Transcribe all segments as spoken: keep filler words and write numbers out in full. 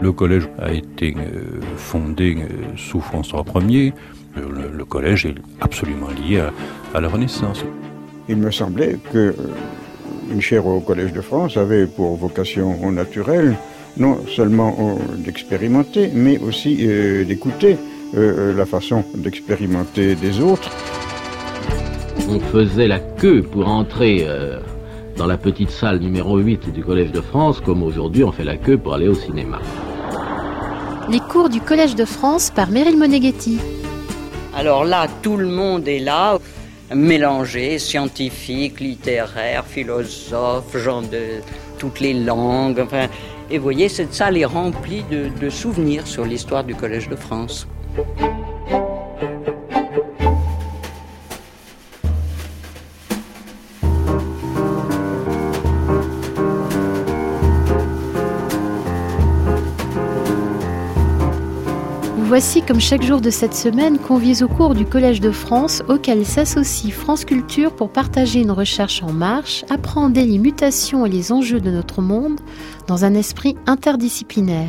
Le collège a été euh, fondé euh, sous François Ier. Le, le collège est absolument lié à, à la Renaissance. Il me semblait que euh, une chaire au Collège de France avait pour vocation naturelle non seulement euh, d'expérimenter, mais aussi euh, d'écouter euh, la façon d'expérimenter des autres. On faisait la queue pour entrer euh, dans la petite salle numéro huit du Collège de France, comme aujourd'hui on fait la queue pour aller au cinéma. Les cours du Collège de France par Meryl Moneghetti. Alors là, tout le monde est là, mélangé, scientifique, littéraire, philosophe, gens de toutes les langues. Enfin, et vous voyez, cette salle est remplie de, de souvenirs sur l'histoire du Collège de France. Voici comme chaque jour de cette semaine conviés au cours du Collège de France auquel s'associe France Culture pour partager une recherche en marche, appréhender les mutations et les enjeux de notre monde dans un esprit interdisciplinaire.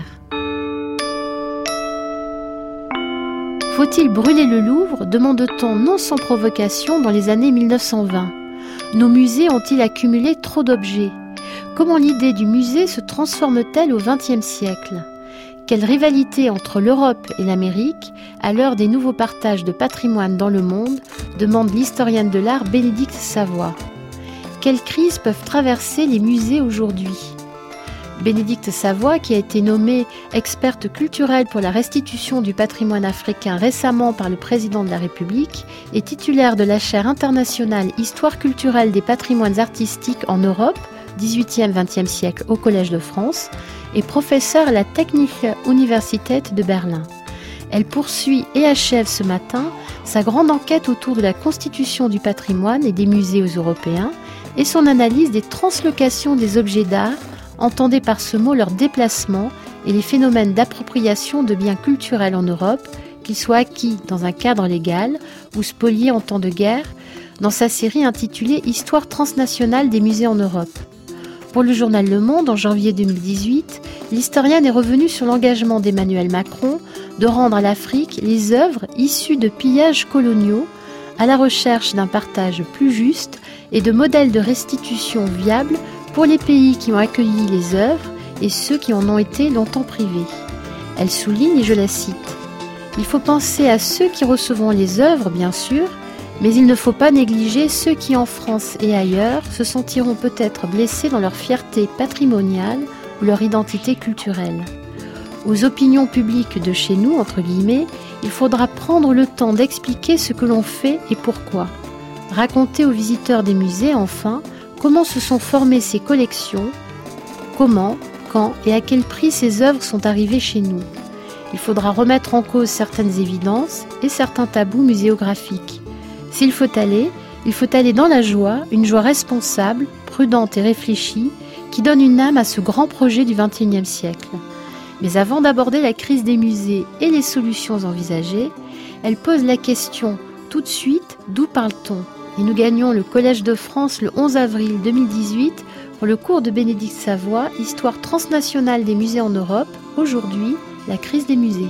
Faut-il brûler le Louvre, demande-t-on non sans provocation dans les années mille neuf cent vingt. Nos musées ont-ils accumulé trop d'objets ? Comment l'idée du musée se transforme-t-elle au vingtième siècle ? Quelle rivalité entre l'Europe et l'Amérique, à l'heure des nouveaux partages de patrimoine dans le monde, demande l'historienne de l'art Bénédicte Savoy. Quelles crises peuvent traverser les musées aujourd'hui ? Bénédicte Savoy, qui a été nommée experte culturelle pour la restitution du patrimoine africain récemment par le président de la République, est titulaire de la chaire internationale Histoire culturelle des patrimoines artistiques en Europe, dix-huitième vingtième siècle au Collège de France, et professeure à la Technische Universität de Berlin. Elle poursuit et achève ce matin sa grande enquête autour de la constitution du patrimoine et des musées européens et son analyse des translocations des objets d'art, entendez par ce mot leur déplacement et les phénomènes d'appropriation de biens culturels en Europe, qu'ils soient acquis dans un cadre légal ou spoliés en temps de guerre, dans sa série intitulée « Histoire transnationale des musées en Europe ». Pour le journal Le Monde, en janvier deux mille dix-huit, l'historienne est revenue sur l'engagement d'Emmanuel Macron de rendre à l'Afrique les œuvres issues de pillages coloniaux, à la recherche d'un partage plus juste et de modèles de restitution viables pour les pays qui ont accueilli les œuvres et ceux qui en ont été longtemps privés. Elle souligne, et je la cite, « Il faut penser à ceux qui recevront les œuvres, bien sûr, mais il ne faut pas négliger ceux qui, en France et ailleurs, se sentiront peut-être blessés dans leur fierté patrimoniale ou leur identité culturelle. Aux opinions publiques de chez nous, entre guillemets, il faudra prendre le temps d'expliquer ce que l'on fait et pourquoi. Raconter aux visiteurs des musées, enfin, comment se sont formées ces collections, comment, quand et à quel prix ces œuvres sont arrivées chez nous. Il faudra remettre en cause certaines évidences et certains tabous muséographiques. S'il faut aller, il faut aller dans la joie, une joie responsable, prudente et réfléchie, qui donne une âme à ce grand projet du vingt et unième siècle. Mais avant d'aborder la crise des musées et les solutions envisagées, elle pose la question tout de suite, d'où parle-t-on ? Et nous gagnons le Collège de France le onze avril deux mille dix-huit pour le cours de Bénédicte Savoy, Histoire transnationale des musées en Europe, aujourd'hui, la crise des musées.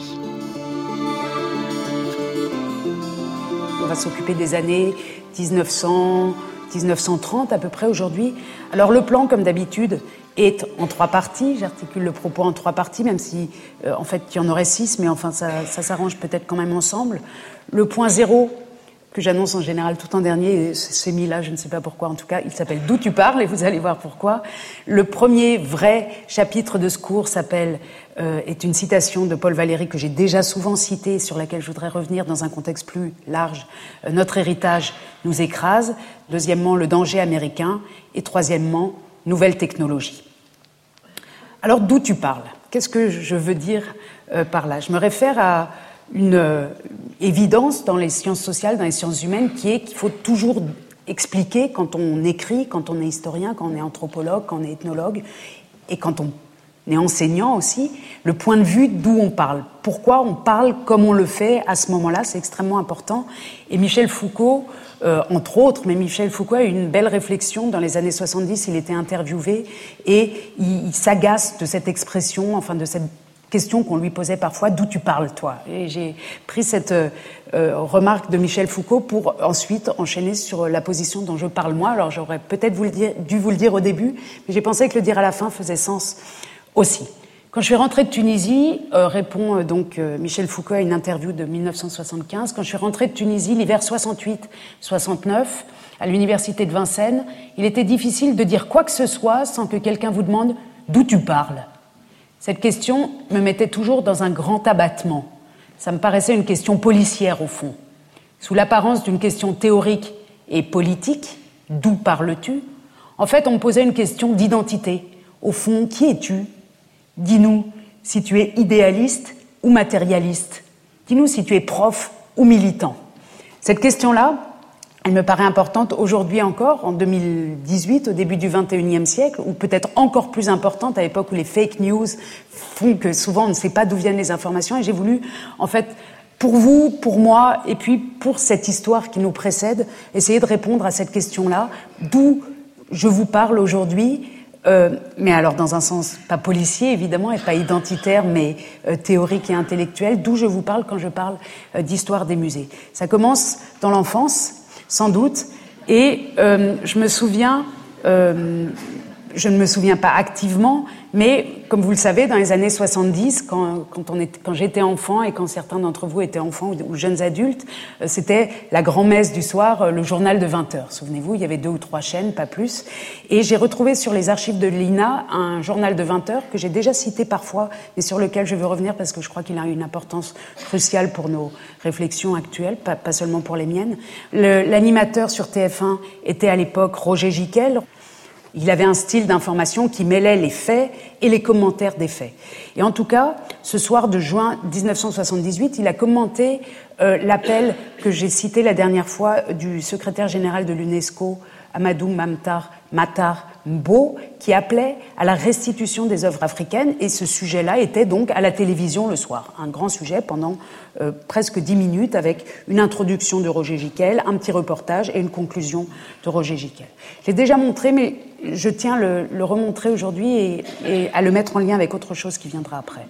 On va s'occuper des années dix-neuf cents, dix-neuf cent trente à peu près aujourd'hui. Alors le plan, comme d'habitude, est en trois parties. J'articule le propos en trois parties, même si euh, en fait il y en aurait six, mais enfin ça, ça s'arrange peut-être quand même ensemble. Le point zéro, que j'annonce en général tout en dernier, c'est mis là, je ne sais pas pourquoi, en tout cas, il s'appelle « D'où tu parles ?» et vous allez voir pourquoi. Le premier vrai chapitre de ce cours s'appelle, euh, est une citation de Paul Valéry que j'ai déjà souvent citée, sur laquelle je voudrais revenir dans un contexte plus large. Euh, Notre héritage nous écrase. Deuxièmement, le danger américain. Et troisièmement, nouvelles technologies. Alors, d'où tu parles ? Qu'est-ce que je veux dire euh, par là ? Je me réfère à une euh, évidence dans les sciences sociales, dans les sciences humaines, qui est qu'il faut toujours expliquer quand on écrit, quand on est historien, quand on est anthropologue, quand on est ethnologue, et quand on est enseignant aussi, le point de vue d'où on parle. Pourquoi on parle comme on le fait à ce moment-là, c'est extrêmement important. Et Michel Foucault, euh, entre autres, mais Michel Foucault a eu une belle réflexion dans les années soixante-dix, il était interviewé, et il, il s'agace de cette expression, enfin de cette question qu'on lui posait parfois, d'où tu parles, toi? Et j'ai pris cette euh, remarque de Michel Foucault pour ensuite enchaîner sur la position dont je parle moi. Alors j'aurais peut-être vous le dire, dû vous le dire au début, mais j'ai pensé que le dire à la fin faisait sens aussi. Quand je suis rentrée de Tunisie, euh, répond euh, donc euh, Michel Foucault à une interview de mille neuf cent soixante-quinze, quand je suis rentrée de Tunisie l'hiver soixante-huit soixante-neuf, à l'université de Vincennes, il était difficile de dire quoi que ce soit sans que quelqu'un vous demande d'où tu parles. Cette question me mettait toujours dans un grand abattement. Ça me paraissait une question policière au fond. Sous l'apparence d'une question théorique et politique, d'où parles-tu? En fait, on me posait une question d'identité. Au fond, qui es-tu? Dis-nous si tu es idéaliste ou matérialiste. Dis-nous si tu es prof ou militant. Cette question-là, elle me paraît importante aujourd'hui encore, en deux mille dix-huit, au début du vingt et unième siècle, ou peut-être encore plus importante à l'époque où les fake news font que souvent on ne sait pas d'où viennent les informations. Et j'ai voulu, en fait, pour vous, pour moi, et puis pour cette histoire qui nous précède, essayer de répondre à cette question-là, d'où je vous parle aujourd'hui. Euh, mais alors dans un sens pas policier évidemment et pas identitaire mais euh, théorique et intellectuel, d'où je vous parle quand je parle euh, d'histoire des musées. Ça commence dans l'enfance, sans doute, et euh, je me souviens, euh, je ne me souviens pas activement, mais comme vous le savez, dans les années soixante-dix, quand, quand, on était, quand j'étais enfant et quand certains d'entre vous étaient enfants ou, ou jeunes adultes, euh, c'était la grand-messe du soir, euh, le journal de vingt heures. Souvenez-vous, il y avait deux ou trois chaînes, pas plus. Et j'ai retrouvé sur les archives de l'I N A un journal de vingt heures que j'ai déjà cité parfois, mais sur lequel je veux revenir parce que je crois qu'il a une importance cruciale pour nos réflexions actuelles, pas, pas seulement pour les miennes. Le, l'animateur sur T F un était à l'époque Roger Giquel. Il avait un style d'information qui mêlait les faits et les commentaires des faits. Et en tout cas, ce soir de juin dix-neuf cent soixante-dix-huit, il a commenté euh, l'appel que j'ai cité la dernière fois du secrétaire général de l'UNESCO, Amadou Mamtar Matar Mbo, qui appelait à la restitution des œuvres africaines. Et ce sujet-là était donc à la télévision le soir. Un grand sujet pendant euh, presque dix minutes avec une introduction de Roger Giquel, un petit reportage et une conclusion de Roger Giquel. Je l'ai déjà montré, mais je tiens à le, le remontrer aujourd'hui et, et à le mettre en lien avec autre chose qui viendra après.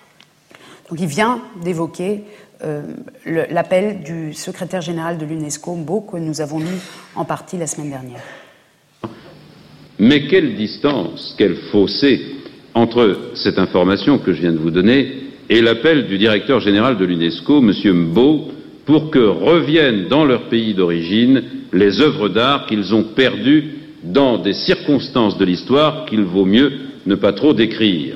Donc il vient d'évoquer euh, le, l'appel du secrétaire général de l'UNESCO, Mbo, que nous avons lu en partie la semaine dernière. Mais quelle distance, quel fossé entre cette information que je viens de vous donner et l'appel du directeur général de l'UNESCO, M. Mbo, pour que reviennent dans leur pays d'origine les œuvres d'art qu'ils ont perdues dans des circonstances de l'histoire qu'il vaut mieux ne pas trop décrire.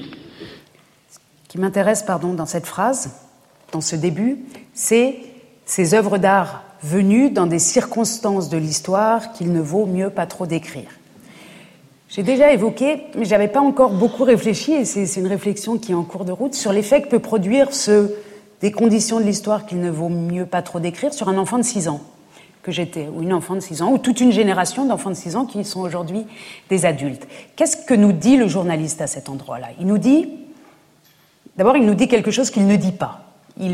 Ce qui m'intéresse, pardon, dans cette phrase, dans ce début, c'est ces œuvres d'art venues dans des circonstances de l'histoire qu'il ne vaut mieux pas trop décrire. J'ai déjà évoqué, mais je n'avais pas encore beaucoup réfléchi, et c'est, c'est une réflexion qui est en cours de route, sur l'effet que peut produire ce, des conditions de l'histoire qu'il ne vaut mieux pas trop décrire sur un enfant de six ans que j'étais, ou une enfant de six ans, ou toute une génération d'enfants de six ans qui sont aujourd'hui des adultes. Qu'est-ce que nous dit le journaliste à cet endroit-là? Il nous dit, d'abord, il nous dit quelque chose qu'il ne dit pas. Il,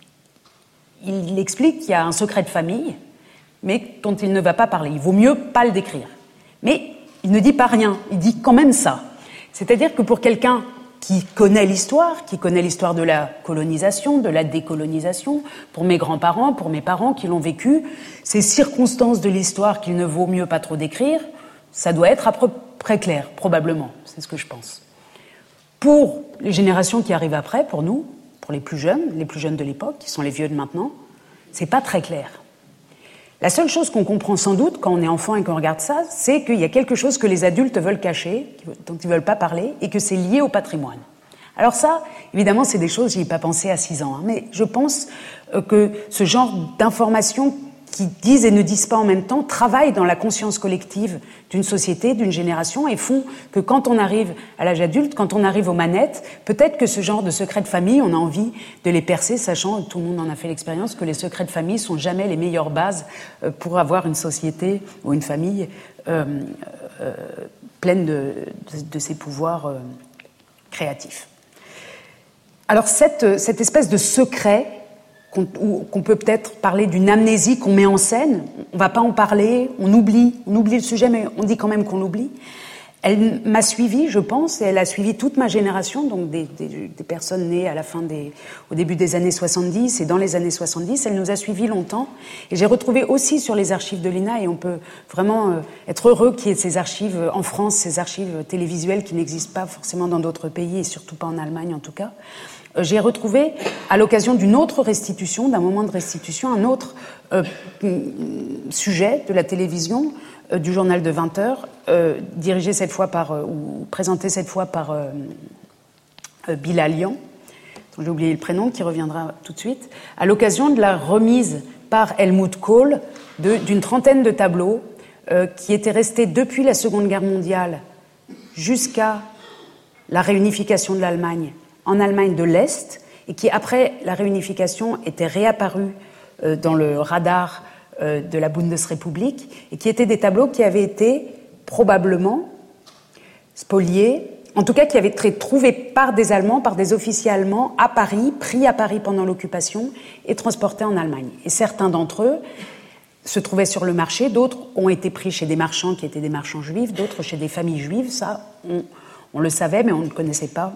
il explique qu'il y a un secret de famille, mais dont il ne va pas parler. Il vaut mieux pas le décrire. Mais il ne dit pas rien, il dit quand même ça. C'est-à-dire que pour quelqu'un qui connaît l'histoire, qui connaît l'histoire de la colonisation, de la décolonisation, pour mes grands-parents, pour mes parents qui l'ont vécu, ces circonstances de l'histoire qu'il ne vaut mieux pas trop décrire, ça doit être à peu près clair, probablement, c'est ce que je pense. Pour les générations qui arrivent après, pour nous, pour les plus jeunes, les plus jeunes de l'époque, qui sont les vieux de maintenant, c'est pas très clair. La seule chose qu'on comprend sans doute quand on est enfant et qu'on regarde ça, c'est qu'il y a quelque chose que les adultes veulent cacher, dont ils ne veulent pas parler, et que c'est lié au patrimoine. Alors ça, évidemment, c'est des choses, j'y ai pas pensé à six ans, hein, mais je pense que ce genre d'informations qui disent et ne disent pas en même temps travaillent dans la conscience collective d'une société, d'une génération, et font que quand on arrive à l'âge adulte, quand on arrive aux manettes, peut-être que ce genre de secrets de famille, on a envie de les percer, sachant, tout le monde en a fait l'expérience, que les secrets de famille sont jamais les meilleures bases pour avoir une société ou une famille euh, euh, pleine de, de, de ses pouvoirs euh, créatifs. Alors cette, cette espèce de secret, Qu'on, ou, qu'on peut peut-être parler d'une amnésie qu'on met en scène, on ne va pas en parler, on oublie, on oublie le sujet, mais on dit quand même qu'on l'oublie. Elle m'a suivi, je pense, et elle a suivi toute ma génération, donc des, des, des personnes nées à la fin des, au début des années soixante-dix et dans les années soixante-dix. Elle nous a suivis longtemps. Et j'ai retrouvé aussi sur les archives de l'I N A, et on peut vraiment euh, être heureux qu'il y ait ces archives en France, ces archives télévisuelles qui n'existent pas forcément dans d'autres pays, et surtout pas en Allemagne en tout cas. Euh, j'ai retrouvé, à l'occasion d'une autre restitution, d'un moment de restitution, un autre euh, sujet de la télévision, du journal de vingt heures, euh, dirigé cette fois par, euh, ou présenté cette fois par euh, euh, Bilal Lian, dont j'ai oublié le prénom, qui reviendra tout de suite, à l'occasion de la remise par Helmut Kohl de, d'une trentaine de tableaux euh, qui étaient restés depuis la Seconde Guerre mondiale jusqu'à la réunification de l'Allemagne en Allemagne de l'Est, et qui, après la réunification, étaient réapparus euh, dans le radar de la Bundesrepublik, et qui étaient des tableaux qui avaient été probablement spoliés, en tout cas qui avaient été trouvés par des Allemands, par des officiers allemands à Paris, pris à Paris pendant l'occupation et transportés en Allemagne. Et certains d'entre eux se trouvaient sur le marché, d'autres ont été pris chez des marchands qui étaient des marchands juifs, d'autres chez des familles juives, ça on, on le savait, mais on ne connaissait pas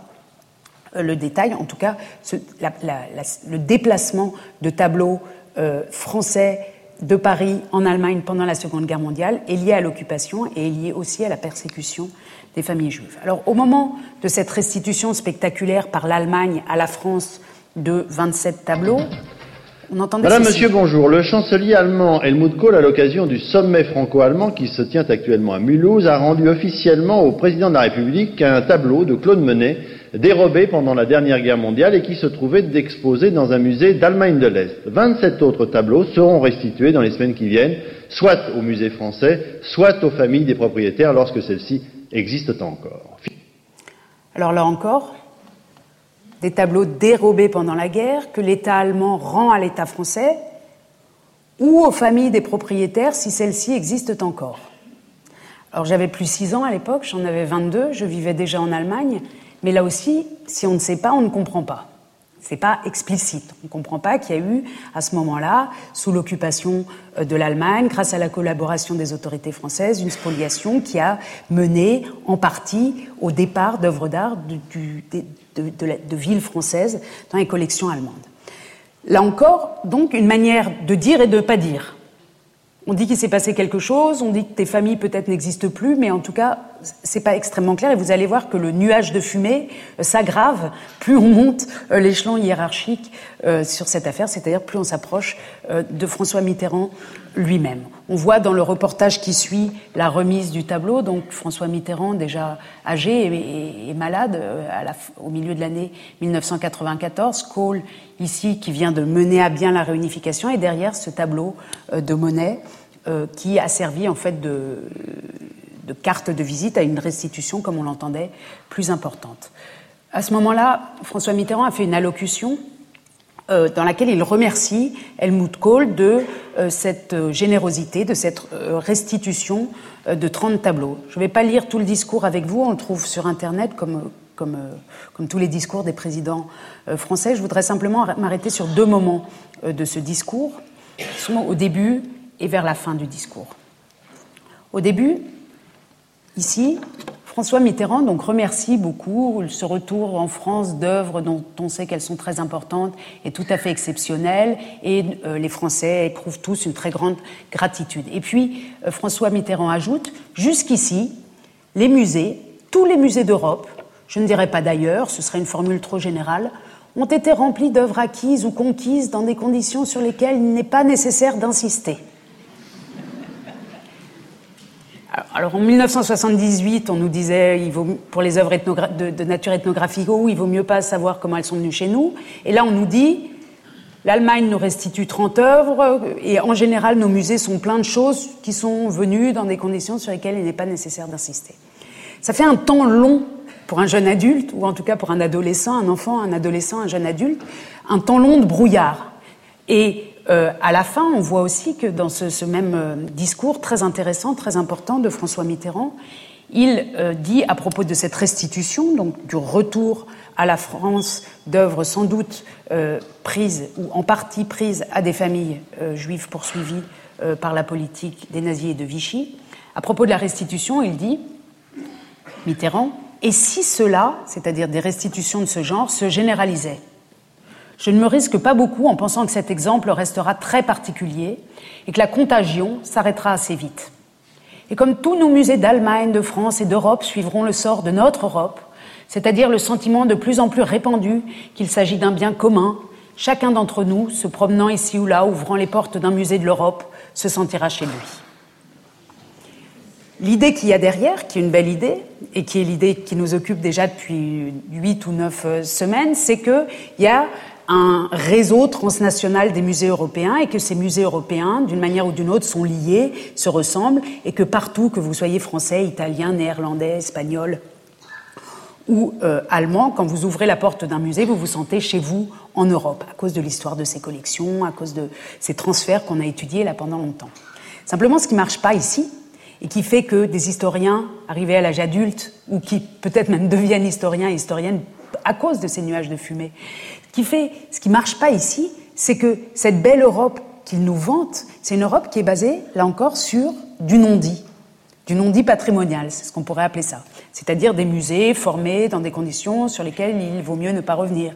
le détail. En tout cas, ce, la, la, la, le déplacement de tableaux euh, français de Paris en Allemagne pendant la Seconde Guerre mondiale est lié à l'occupation et est lié aussi à la persécution des familles juives. Alors, au moment de cette restitution spectaculaire par l'Allemagne à la France de vingt-sept tableaux, on entendait Madame, ceci. Monsieur, bonjour. Le chancelier allemand Helmut Kohl, à l'occasion du sommet franco-allemand qui se tient actuellement à Mulhouse, a rendu officiellement au président de la République un tableau de Claude Monet dérobé pendant la dernière guerre mondiale et qui se trouvait exposé dans un musée d'Allemagne de l'Est. vingt-sept autres tableaux seront restitués dans les semaines qui viennent, soit au musée français, soit aux familles des propriétaires lorsque celles-ci existent encore. Alors là encore, des tableaux dérobés pendant la guerre que l'État allemand rend à l'État français ou aux familles des propriétaires si celles-ci existent encore. Alors j'avais plus six ans à l'époque, j'en avais vingt-deux, je vivais déjà en Allemagne. Mais là aussi, si on ne sait pas, on ne comprend pas. C'est pas explicite. On ne comprend pas qu'il y a eu, à ce moment-là, sous l'occupation de l'Allemagne, grâce à la collaboration des autorités françaises, une spoliation qui a mené, en partie, au départ d'œuvres d'art de, de, de, de, de villes françaises dans les collections allemandes. Là encore, donc, une manière de dire et de ne pas dire. On dit qu'il s'est passé quelque chose, on dit que tes familles peut-être n'existent plus, mais en tout cas, c'est pas extrêmement clair. Et vous allez voir que le nuage de fumée euh, s'aggrave plus on monte euh, l'échelon hiérarchique euh, sur cette affaire, c'est-à-dire plus on s'approche euh, de François Mitterrand lui-même. On voit dans le reportage qui suit la remise du tableau, donc François Mitterrand, déjà âgé et, et, et malade, euh, à la, au milieu de l'année dix-neuf cent quatre-vingt-quatorze, Kohl, ici, qui vient de mener à bien la réunification, et derrière ce tableau euh, de Monet, euh, qui a servi en fait de, de carte de visite à une restitution, comme on l'entendait, plus importante. À ce moment-là, François Mitterrand a fait une allocution Euh, dans laquelle il remercie Helmut Kohl de euh, cette euh, générosité, de cette euh, restitution euh, de trente tableaux. Je ne vais pas lire tout le discours avec vous, on le trouve sur Internet comme, comme, euh, comme tous les discours des présidents euh, français. Je voudrais simplement m'arrêter sur deux moments euh, de ce discours, qui sont au début et vers la fin du discours. Au début, ici, François Mitterrand donc remercie beaucoup ce retour en France d'œuvres dont on sait qu'elles sont très importantes et tout à fait exceptionnelles, et euh, les Français éprouvent tous une très grande gratitude. Et puis euh, François Mitterrand ajoute, jusqu'ici, les musées, tous les musées d'Europe, je ne dirais pas d'ailleurs, ce serait une formule trop générale, ont été remplis d'œuvres acquises ou conquises dans des conditions sur lesquelles il n'est pas nécessaire d'insister. Alors en dix-neuf cent soixante-dix-huit, on nous disait, il vaut, pour les œuvres ethnogra- de, de nature ethnographique, oh, il vaut mieux pas savoir comment elles sont venues chez nous. Et là, on nous dit, l'Allemagne nous restitue trente œuvres, et en général, nos musées sont pleins de choses qui sont venues dans des conditions sur lesquelles il n'est pas nécessaire d'insister. Ça fait un temps long pour un jeune adulte, ou en tout cas pour un adolescent, un enfant, un adolescent, un jeune adulte, un temps long de brouillard. Et Euh, à la fin, on voit aussi que dans ce, ce même euh, discours très intéressant, très important de François Mitterrand, il euh, dit à propos de cette restitution, donc du retour à la France d'œuvres sans doute euh, prises ou en partie prises à des familles euh, juives poursuivies euh, par la politique des nazis et de Vichy. À propos de la restitution, il dit Mitterrand, et si cela, c'est-à-dire des restitutions de ce genre, se généralisait. Je ne me risque pas beaucoup en pensant que cet exemple restera très particulier et que la contagion s'arrêtera assez vite. Et comme tous nos musées d'Allemagne, de France et d'Europe suivront le sort de notre Europe, c'est-à-dire le sentiment de plus en plus répandu qu'il s'agit d'un bien commun, chacun d'entre nous, se promenant ici ou là, ouvrant les portes d'un musée de l'Europe, se sentira chez lui. L'idée qu'il y a derrière, qui est une belle idée, et qui est l'idée qui nous occupe déjà depuis huit ou neuf semaines, c'est qu'il y a un réseau transnational des musées européens et que ces musées européens, d'une manière ou d'une autre, sont liés, se ressemblent, et que partout, que vous soyez français, italien, néerlandais, espagnol ou euh, allemand, quand vous ouvrez la porte d'un musée, vous vous sentez chez vous en Europe, à cause de l'histoire de ces collections, à cause de ces transferts qu'on a étudiés là pendant longtemps. Simplement, ce qui ne marche pas ici, et qui fait que des historiens arrivés à l'âge adulte, ou qui peut-être même deviennent historiens et historiennes à cause de ces nuages de fumée, qui fait, ce qui ne marche pas ici, c'est que cette belle Europe qu'ils nous vantent, c'est une Europe qui est basée, là encore, sur du non-dit, du non-dit patrimonial, c'est ce qu'on pourrait appeler ça. C'est-à-dire des musées formés dans des conditions sur lesquelles il vaut mieux ne pas revenir.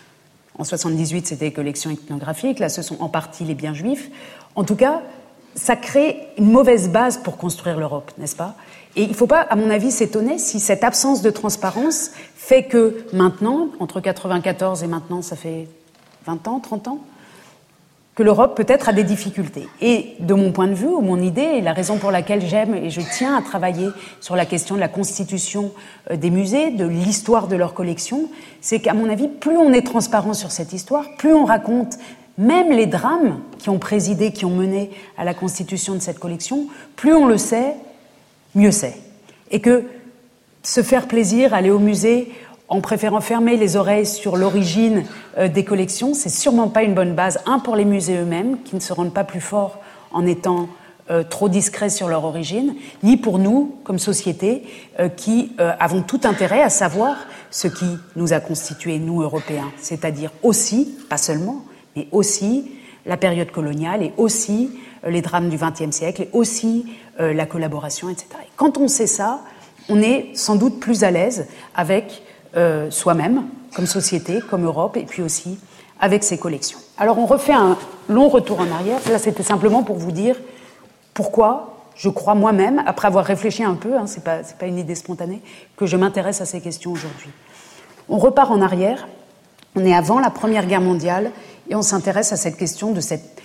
En soixante-dix-huit, c'était les collections ethnographiques, là ce sont en partie les biens juifs. En tout cas, ça crée une mauvaise base pour construire l'Europe, n'est-ce pas? Et il ne faut pas, à mon avis, s'étonner si cette absence de transparence fait que maintenant, entre quatre-vingt-quatorze et maintenant, ça fait vingt ans, trente ans, que l'Europe peut-être a des difficultés. Et de mon point de vue, ou mon idée, et la raison pour laquelle j'aime et je tiens à travailler sur la question de la constitution des musées, de l'histoire de leur collection, c'est qu'à mon avis, plus on est transparent sur cette histoire, plus on raconte même les drames qui ont présidé, qui ont mené à la constitution de cette collection, plus on le sait, mieux c'est. Et que se faire plaisir, aller au musée en préférant fermer les oreilles sur l'origine euh, des collections, c'est sûrement pas une bonne base. Un, pour les musées eux-mêmes, qui ne se rendent pas plus forts en étant euh, trop discrets sur leur origine, ni pour nous, comme société, euh, qui euh, avons tout intérêt à savoir ce qui nous a constitués, nous, Européens. C'est-à-dire aussi, pas seulement, mais aussi la période coloniale et aussi euh, les drames du vingtième siècle et aussi euh, la collaboration, et cetera. Et quand on sait ça, on est sans doute plus à l'aise avec euh, soi-même, comme société, comme Europe, et puis aussi avec ses collections. Alors on refait un long retour en arrière. Là, c'était simplement pour vous dire pourquoi je crois moi-même, après avoir réfléchi un peu, hein, c'est pas, c'est pas une idée spontanée, que je m'intéresse à ces questions aujourd'hui. On repart en arrière. On est avant la Première Guerre mondiale et on s'intéresse à cette question de cette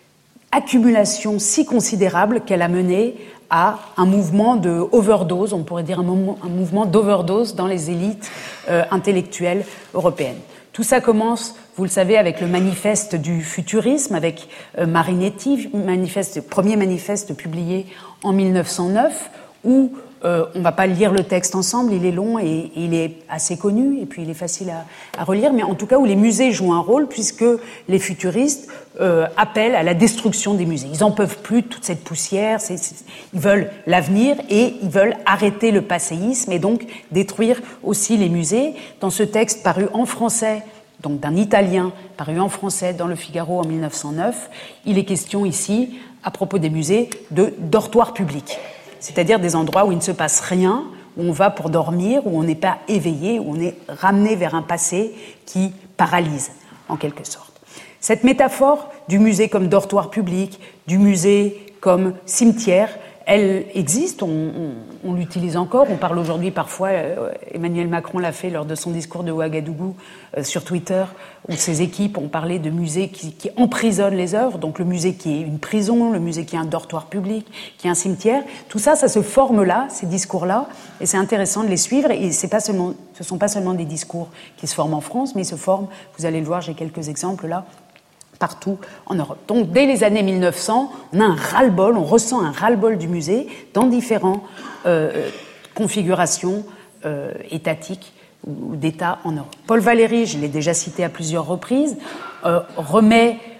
accumulation si considérable qu'elle a mené à un mouvement de overdose, on pourrait dire un, moment, un mouvement d'overdose dans les élites euh, intellectuelles européennes. Tout ça commence, vous le savez, avec le manifeste du futurisme, avec euh, Marinetti, manifeste, premier manifeste publié en mille neuf cent neuf, où Euh, on ne va pas lire le texte ensemble, il est long et, et il est assez connu, et puis il est facile à, à relire, mais en tout cas où les musées jouent un rôle, puisque les futuristes euh, appellent à la destruction des musées. Ils n'en peuvent plus de toute cette poussière, c'est, c'est, ils veulent l'avenir et ils veulent arrêter le passéisme et donc détruire aussi les musées. Dans ce texte paru en français, donc d'un Italien, paru en français dans Le Figaro en mille neuf cent neuf, il est question ici, à propos des musées, de dortoirs publics. C'est-à-dire des endroits où il ne se passe rien, où on va pour dormir, où on n'est pas éveillé, où on est ramené vers un passé qui paralyse, en quelque sorte. Cette métaphore du musée comme dortoir public, du musée comme cimetière, elle existe, on, on, on l'utilise encore, on parle aujourd'hui parfois, euh, Emmanuel Macron l'a fait lors de son discours de Ouagadougou euh, sur Twitter, où ses équipes ont parlé de musées qui, qui emprisonnent les œuvres, donc le musée qui est une prison, le musée qui est un dortoir public, qui est un cimetière, tout ça, ça se forme là, ces discours-là, et c'est intéressant de les suivre, et c'est pas seulement, ce ne sont pas seulement des discours qui se forment en France, mais ils se forment, vous allez le voir, j'ai quelques exemples là, partout en Europe. Donc, dès les années mille neuf cents, on a un ras-le-bol, on ressent un ras-le-bol du musée dans différentes euh, configurations euh, étatiques ou d'États en Europe. Paul Valéry, je l'ai déjà cité à plusieurs reprises, euh, remet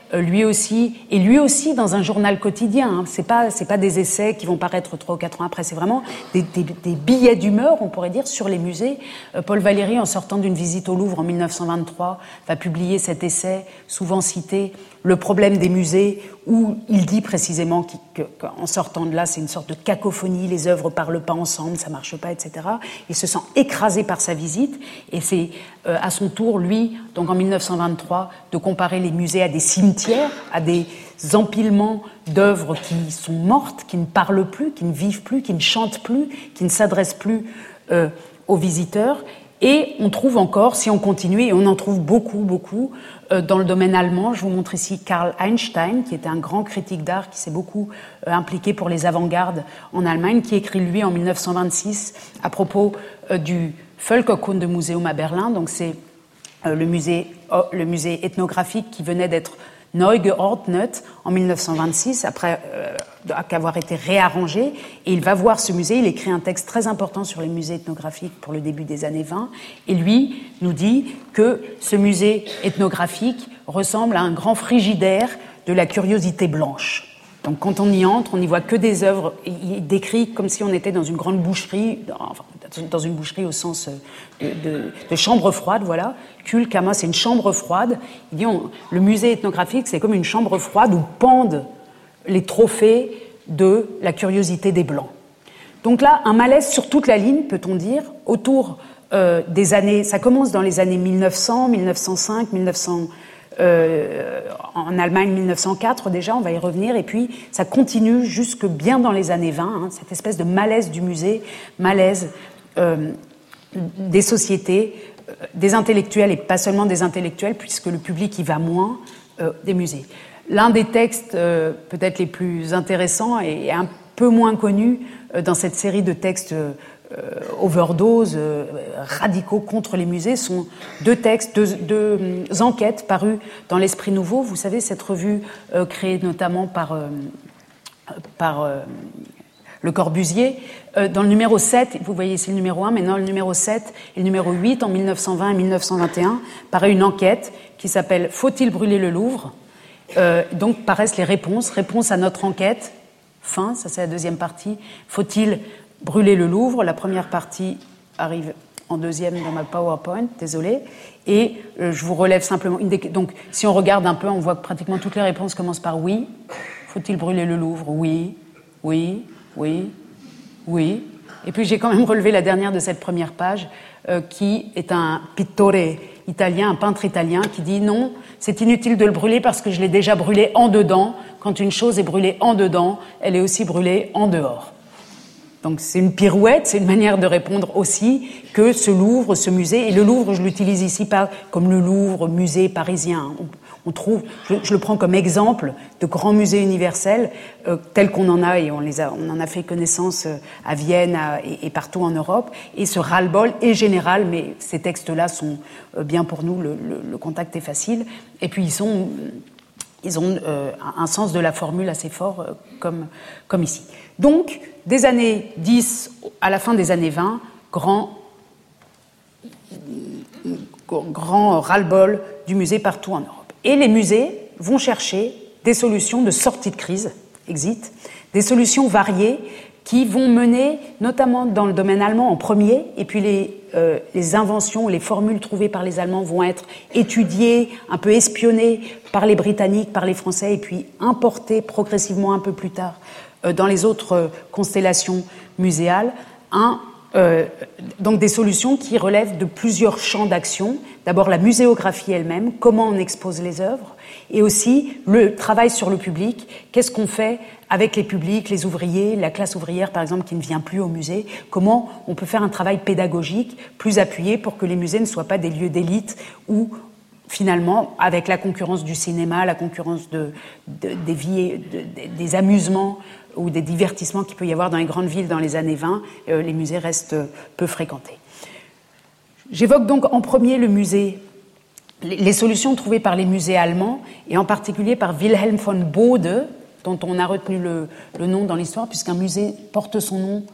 euh, lui aussi, et lui aussi dans un journal quotidien. Hein. C'est pas, c'est pas des essais qui vont paraître trois ou quatre ans après, c'est vraiment des, des, des billets d'humeur, on pourrait dire, sur les musées. Euh, Paul Valéry, en sortant d'une visite au Louvre en mille neuf cent vingt-trois, va publier cet essai, souvent cité, Le problème des musées, où il dit précisément qu'en sortant de là, c'est une sorte de cacophonie, les œuvres parlent pas ensemble, ça marche pas, et cetera. Il se sent écrasé par sa visite, et c'est euh, à son tour, lui, donc en mille neuf cent vingt-trois, de comparer les musées à des cimetières, à des empilements d'œuvres qui sont mortes, qui ne parlent plus, qui ne vivent plus, qui ne chantent plus, qui ne s'adressent plus euh, aux visiteurs. Et on trouve encore, si on continue, et on en trouve beaucoup, beaucoup, euh, dans le domaine allemand. Je vous montre ici Karl Einstein, qui était un grand critique d'art, qui s'est beaucoup euh, impliqué pour les avant-gardes en Allemagne, qui écrit, lui, en mille neuf cent vingt-six, à propos euh, du Völkerkundemuseum à Berlin. Donc c'est euh, le musée, oh, le musée ethnographique qui venait d'être neu geordnet en mille neuf cent vingt-six, après euh, qu'avoir été réarrangé. Et il va voir ce musée, il écrit un texte très important sur les musées ethnographiques pour le début des années vingt, et lui nous dit que ce musée ethnographique ressemble à un grand frigidaire de la curiosité blanche. Donc quand on y entre, on n'y voit que des œuvres. Il décrit comme si on était dans une grande boucherie, enfin, dans une boucherie au sens de, de, de chambre froide, voilà. Kulkama, c'est une chambre froide. Il dit, on, le musée ethnographique, c'est comme une chambre froide où pendent les trophées de la curiosité des Blancs. Donc là, un malaise sur toute la ligne, peut-on dire, autour euh, des années... Ça commence dans les années mille neuf cents, mille neuf cent cinq, mille neuf cents... Euh, en Allemagne mille neuf cent quatre déjà, on va y revenir, et puis ça continue jusque bien dans les années vingt, hein, cette espèce de malaise du musée, malaise euh, des sociétés, euh, des intellectuels, et pas seulement des intellectuels, puisque le public y va moins, euh, des musées. L'un des textes euh, peut-être les plus intéressants et un peu moins connus euh, dans cette série de textes euh, Euh, overdose, euh, radicaux contre les musées, sont deux textes, deux, deux euh, enquêtes parues dans l'Esprit Nouveau. Vous savez, cette revue euh, créée notamment par, euh, par euh, Le Corbusier. Euh, dans le numéro sept, vous voyez ici le numéro un, mais dans le numéro sept et le numéro huit, en mille neuf cent vingt et mille neuf cent vingt et un, paraît une enquête qui s'appelle « Faut-il brûler le Louvre ?» euh, Donc paraissent les réponses, réponses à notre enquête. Fin, ça c'est la deuxième partie. Faut-il brûler le Louvre? La première partie arrive en deuxième dans ma PowerPoint, désolé. Et euh, je vous relève simplement une des... Donc, si on regarde un peu, on voit que pratiquement toutes les réponses commencent par oui. Faut-il brûler le Louvre? Oui, oui, oui, oui. Et puis j'ai quand même relevé la dernière de cette première page, euh, qui est un pittore italien, un peintre italien, qui dit non, c'est inutile de le brûler parce que je l'ai déjà brûlé en dedans. Quand une chose est brûlée en dedans, elle est aussi brûlée en dehors. Donc c'est une pirouette, c'est une manière de répondre aussi que ce Louvre, ce musée, et le Louvre, je l'utilise ici pas comme le Louvre, musée parisien. On, on trouve, je, je le prends comme exemple de grands musées universels euh, tels qu'on en a, et on, les a, on en a fait connaissance euh, à Vienne à, et, et partout en Europe. Et ce ras-le-bol est général, mais ces textes-là sont euh, bien pour nous, le, le, le contact est facile. Et puis ils sont... Ils ont euh, un sens de la formule assez fort, euh, comme, comme ici. Donc, des années dix à la fin des années vingt, grand, grand ras-le-bol du musée partout en Europe. Et les musées vont chercher des solutions de sortie de crise, exit, des solutions variées qui vont mener, notamment dans le domaine allemand en premier, et puis les, euh, les inventions, les formules trouvées par les Allemands vont être étudiées, un peu espionnées par les Britanniques, par les Français, et puis importées progressivement un peu plus tard euh, dans les autres euh, constellations muséales. Un, euh, donc des solutions qui relèvent de plusieurs champs d'action. D'abord la muséographie elle-même, comment on expose les œuvres, et aussi le travail sur le public, qu'est-ce qu'on fait avec les publics, les ouvriers, la classe ouvrière par exemple qui ne vient plus au musée, comment on peut faire un travail pédagogique plus appuyé pour que les musées ne soient pas des lieux d'élite où finalement, avec la concurrence du cinéma, la concurrence de, de, des, vies, de, de, des amusements ou des divertissements qu'il peut y avoir dans les grandes villes dans les années vingt, euh, les musées restent peu fréquentés. J'évoque donc en premier le musée, les solutions trouvées par les musées allemands, et en particulier par Wilhelm von Bode, dont on a retenu le, le nom dans l'histoire, puisqu'un musée porte son nom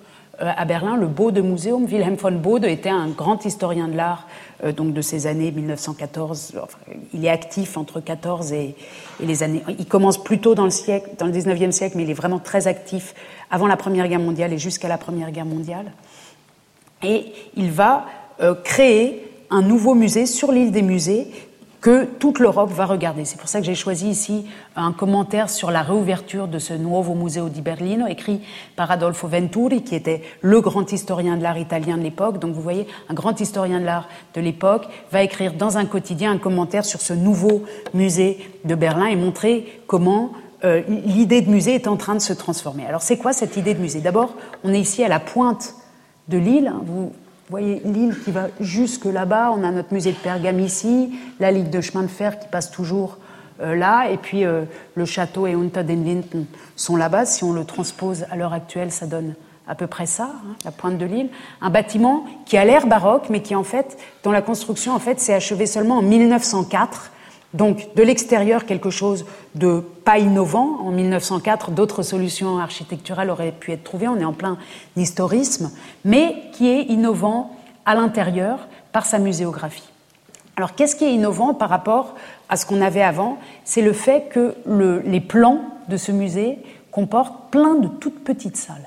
euh, à Berlin, le Bode Museum. Wilhelm von Bode était un grand historien de l'art euh, donc de ces années mille neuf cent quatorze. Enfin, il est actif entre quatorze et, et les années... Il commence plus tôt dans le siècle, dans le dix-neuvième siècle, mais il est vraiment très actif avant la Première Guerre mondiale et jusqu'à la Première Guerre mondiale. Et il va euh, créer un nouveau musée sur l'île des musées que toute l'Europe va regarder. C'est pour ça que j'ai choisi ici un commentaire sur la réouverture de ce Nuovo Museo di Berlino, écrit par Adolfo Venturi, qui était le grand historien de l'art italien de l'époque. Donc vous voyez, un grand historien de l'art de l'époque va écrire dans un quotidien un commentaire sur ce nouveau musée de Berlin et montrer comment euh, l'idée de musée est en train de se transformer. Alors c'est quoi cette idée de musée ? D'abord, on est ici à la pointe de l'île. Vous Vous voyez l'île qui va jusque là-bas, on a notre musée de Pergame ici, la ligne de chemin de fer qui passe toujours euh, là, et puis euh, le château et Unter den Linden sont là-bas. Si on le transpose à l'heure actuelle, ça donne à peu près ça, hein, la pointe de l'île. Un bâtiment qui a l'air baroque, mais qui en fait, dont la construction en fait s'est achevée seulement en mille neuf cent quatre. Donc, de l'extérieur, quelque chose de pas innovant. En mille neuf cent quatre, d'autres solutions architecturales auraient pu être trouvées. On est en plein historisme, mais qui est innovant à l'intérieur par sa muséographie. Alors, qu'est-ce qui est innovant par rapport à ce qu'on avait avant ? C'est le fait que le, les plans de ce musée comportent plein de toutes petites salles.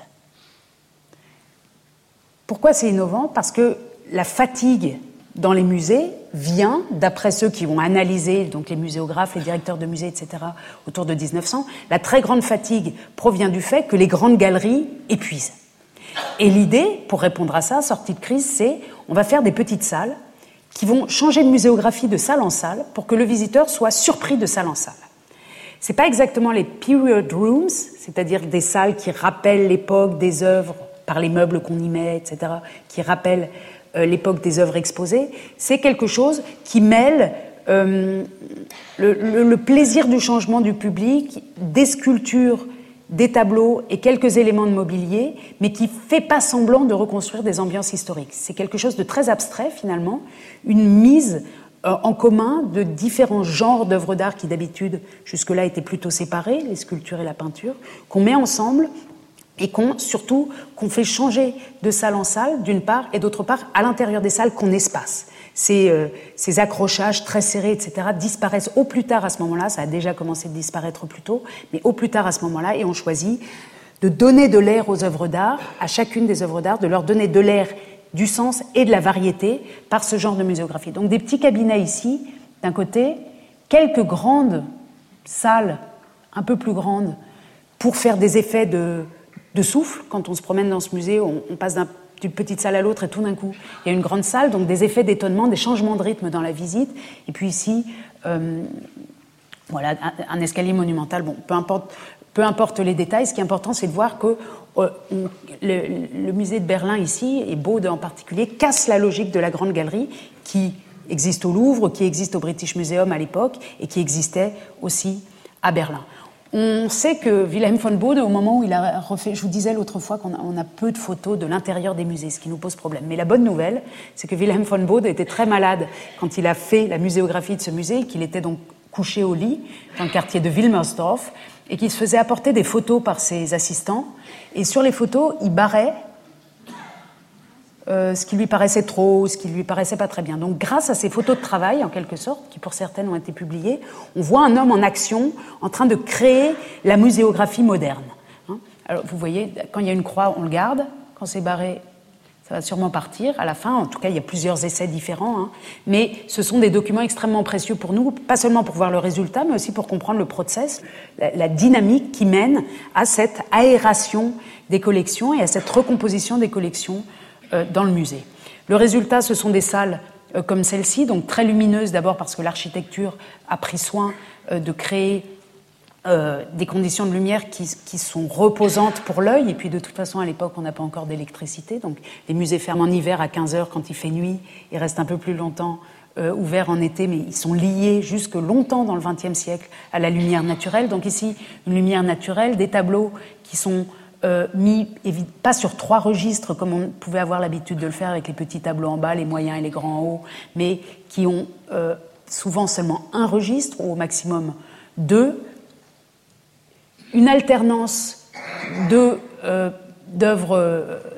Pourquoi c'est innovant ? Parce que la fatigue dans les musées vient, d'après ceux qui ont analysé, donc les muséographes, les directeurs de musées, et cetera, autour de dix-neuf cents, la très grande fatigue provient du fait que les grandes galeries épuisent. Et l'idée, pour répondre à ça, sortie de crise, c'est on va faire des petites salles qui vont changer de muséographie de salle en salle pour que le visiteur soit surpris de salle en salle. C'est pas exactement les period rooms, c'est-à-dire des salles qui rappellent l'époque des œuvres par les meubles qu'on y met, et cetera, qui rappellent l'époque des œuvres exposées, c'est quelque chose qui mêle euh, le, le, le plaisir du changement du public, des sculptures, des tableaux et quelques éléments de mobilier, mais qui ne fait pas semblant de reconstruire des ambiances historiques. C'est quelque chose de très abstrait, finalement, une mise euh, en commun de différents genres d'œuvres d'art qui, d'habitude, jusque-là, étaient plutôt séparés, les sculptures et la peinture, qu'on met ensemble et qu'on, surtout, qu'on fait changer de salle en salle, d'une part, et d'autre part, à l'intérieur des salles, qu'on espace. Ces, euh, ces accrochages très serrés, et cetera, disparaissent au plus tard à ce moment-là, ça a déjà commencé de disparaître plus tôt, mais au plus tard à ce moment-là, et on choisit de donner de l'air aux œuvres d'art, à chacune des œuvres d'art, de leur donner de l'air, du sens et de la variété par ce genre de muséographie. Donc des petits cabinets ici, d'un côté, quelques grandes salles, un peu plus grandes, pour faire des effets de... de souffle. Quand on se promène dans ce musée, on, on passe d'un, d'une petite salle à l'autre et tout d'un coup, il y a une grande salle, donc des effets d'étonnement, des changements de rythme dans la visite. Et puis ici, euh, voilà, un, un escalier monumental. Bon, peu importe, peu importe les détails, ce qui est important, c'est de voir que euh, on, le, le musée de Berlin ici, et Bode en particulier, casse la logique de la grande galerie qui existe au Louvre, qui existe au British Museum à l'époque et qui existait aussi à Berlin. On sait que Wilhelm von Bode, au moment où il a refait, je vous disais l'autre fois qu'on a, on a peu de photos de l'intérieur des musées, ce qui nous pose problème. Mais la bonne nouvelle, c'est que Wilhelm von Bode était très malade quand il a fait la muséographie de ce musée, qu'il était donc couché au lit dans le quartier de Wilmersdorf et qu'il se faisait apporter des photos par ses assistants. Et sur les photos, il barrait Euh, ce qui lui paraissait trop, ce qui lui paraissait pas très bien. Donc, grâce à ces photos de travail, en quelque sorte, qui pour certaines ont été publiées, on voit un homme en action, en train de créer la muséographie moderne. Hein. Alors, vous voyez, quand il y a une croix, on le garde. Quand c'est barré, ça va sûrement partir. À la fin, en tout cas, il y a plusieurs essais différents. Hein. Mais ce sont des documents extrêmement précieux pour nous, pas seulement pour voir le résultat, mais aussi pour comprendre le process, la, la dynamique qui mène à cette aération des collections et à cette recomposition des collections dans le musée. Le résultat, ce sont des salles euh, comme celle-ci, donc très lumineuses d'abord parce que l'architecture a pris soin euh, de créer euh, des conditions de lumière qui, qui sont reposantes pour l'œil, et puis de toute façon à l'époque on n'a pas encore d'électricité, donc les musées ferment en hiver à quinze heures quand il fait nuit, ils restent un peu plus longtemps euh, ouverts en été, mais ils sont liés jusque longtemps dans le vingtième siècle à la lumière naturelle. Donc ici, une lumière naturelle, des tableaux qui sont Euh, mis, pas sur trois registres comme on pouvait avoir l'habitude de le faire avec les petits tableaux en bas, les moyens et les grands en haut, mais qui ont euh, souvent seulement un registre, ou au maximum deux, une alternance de, euh, d'œuvres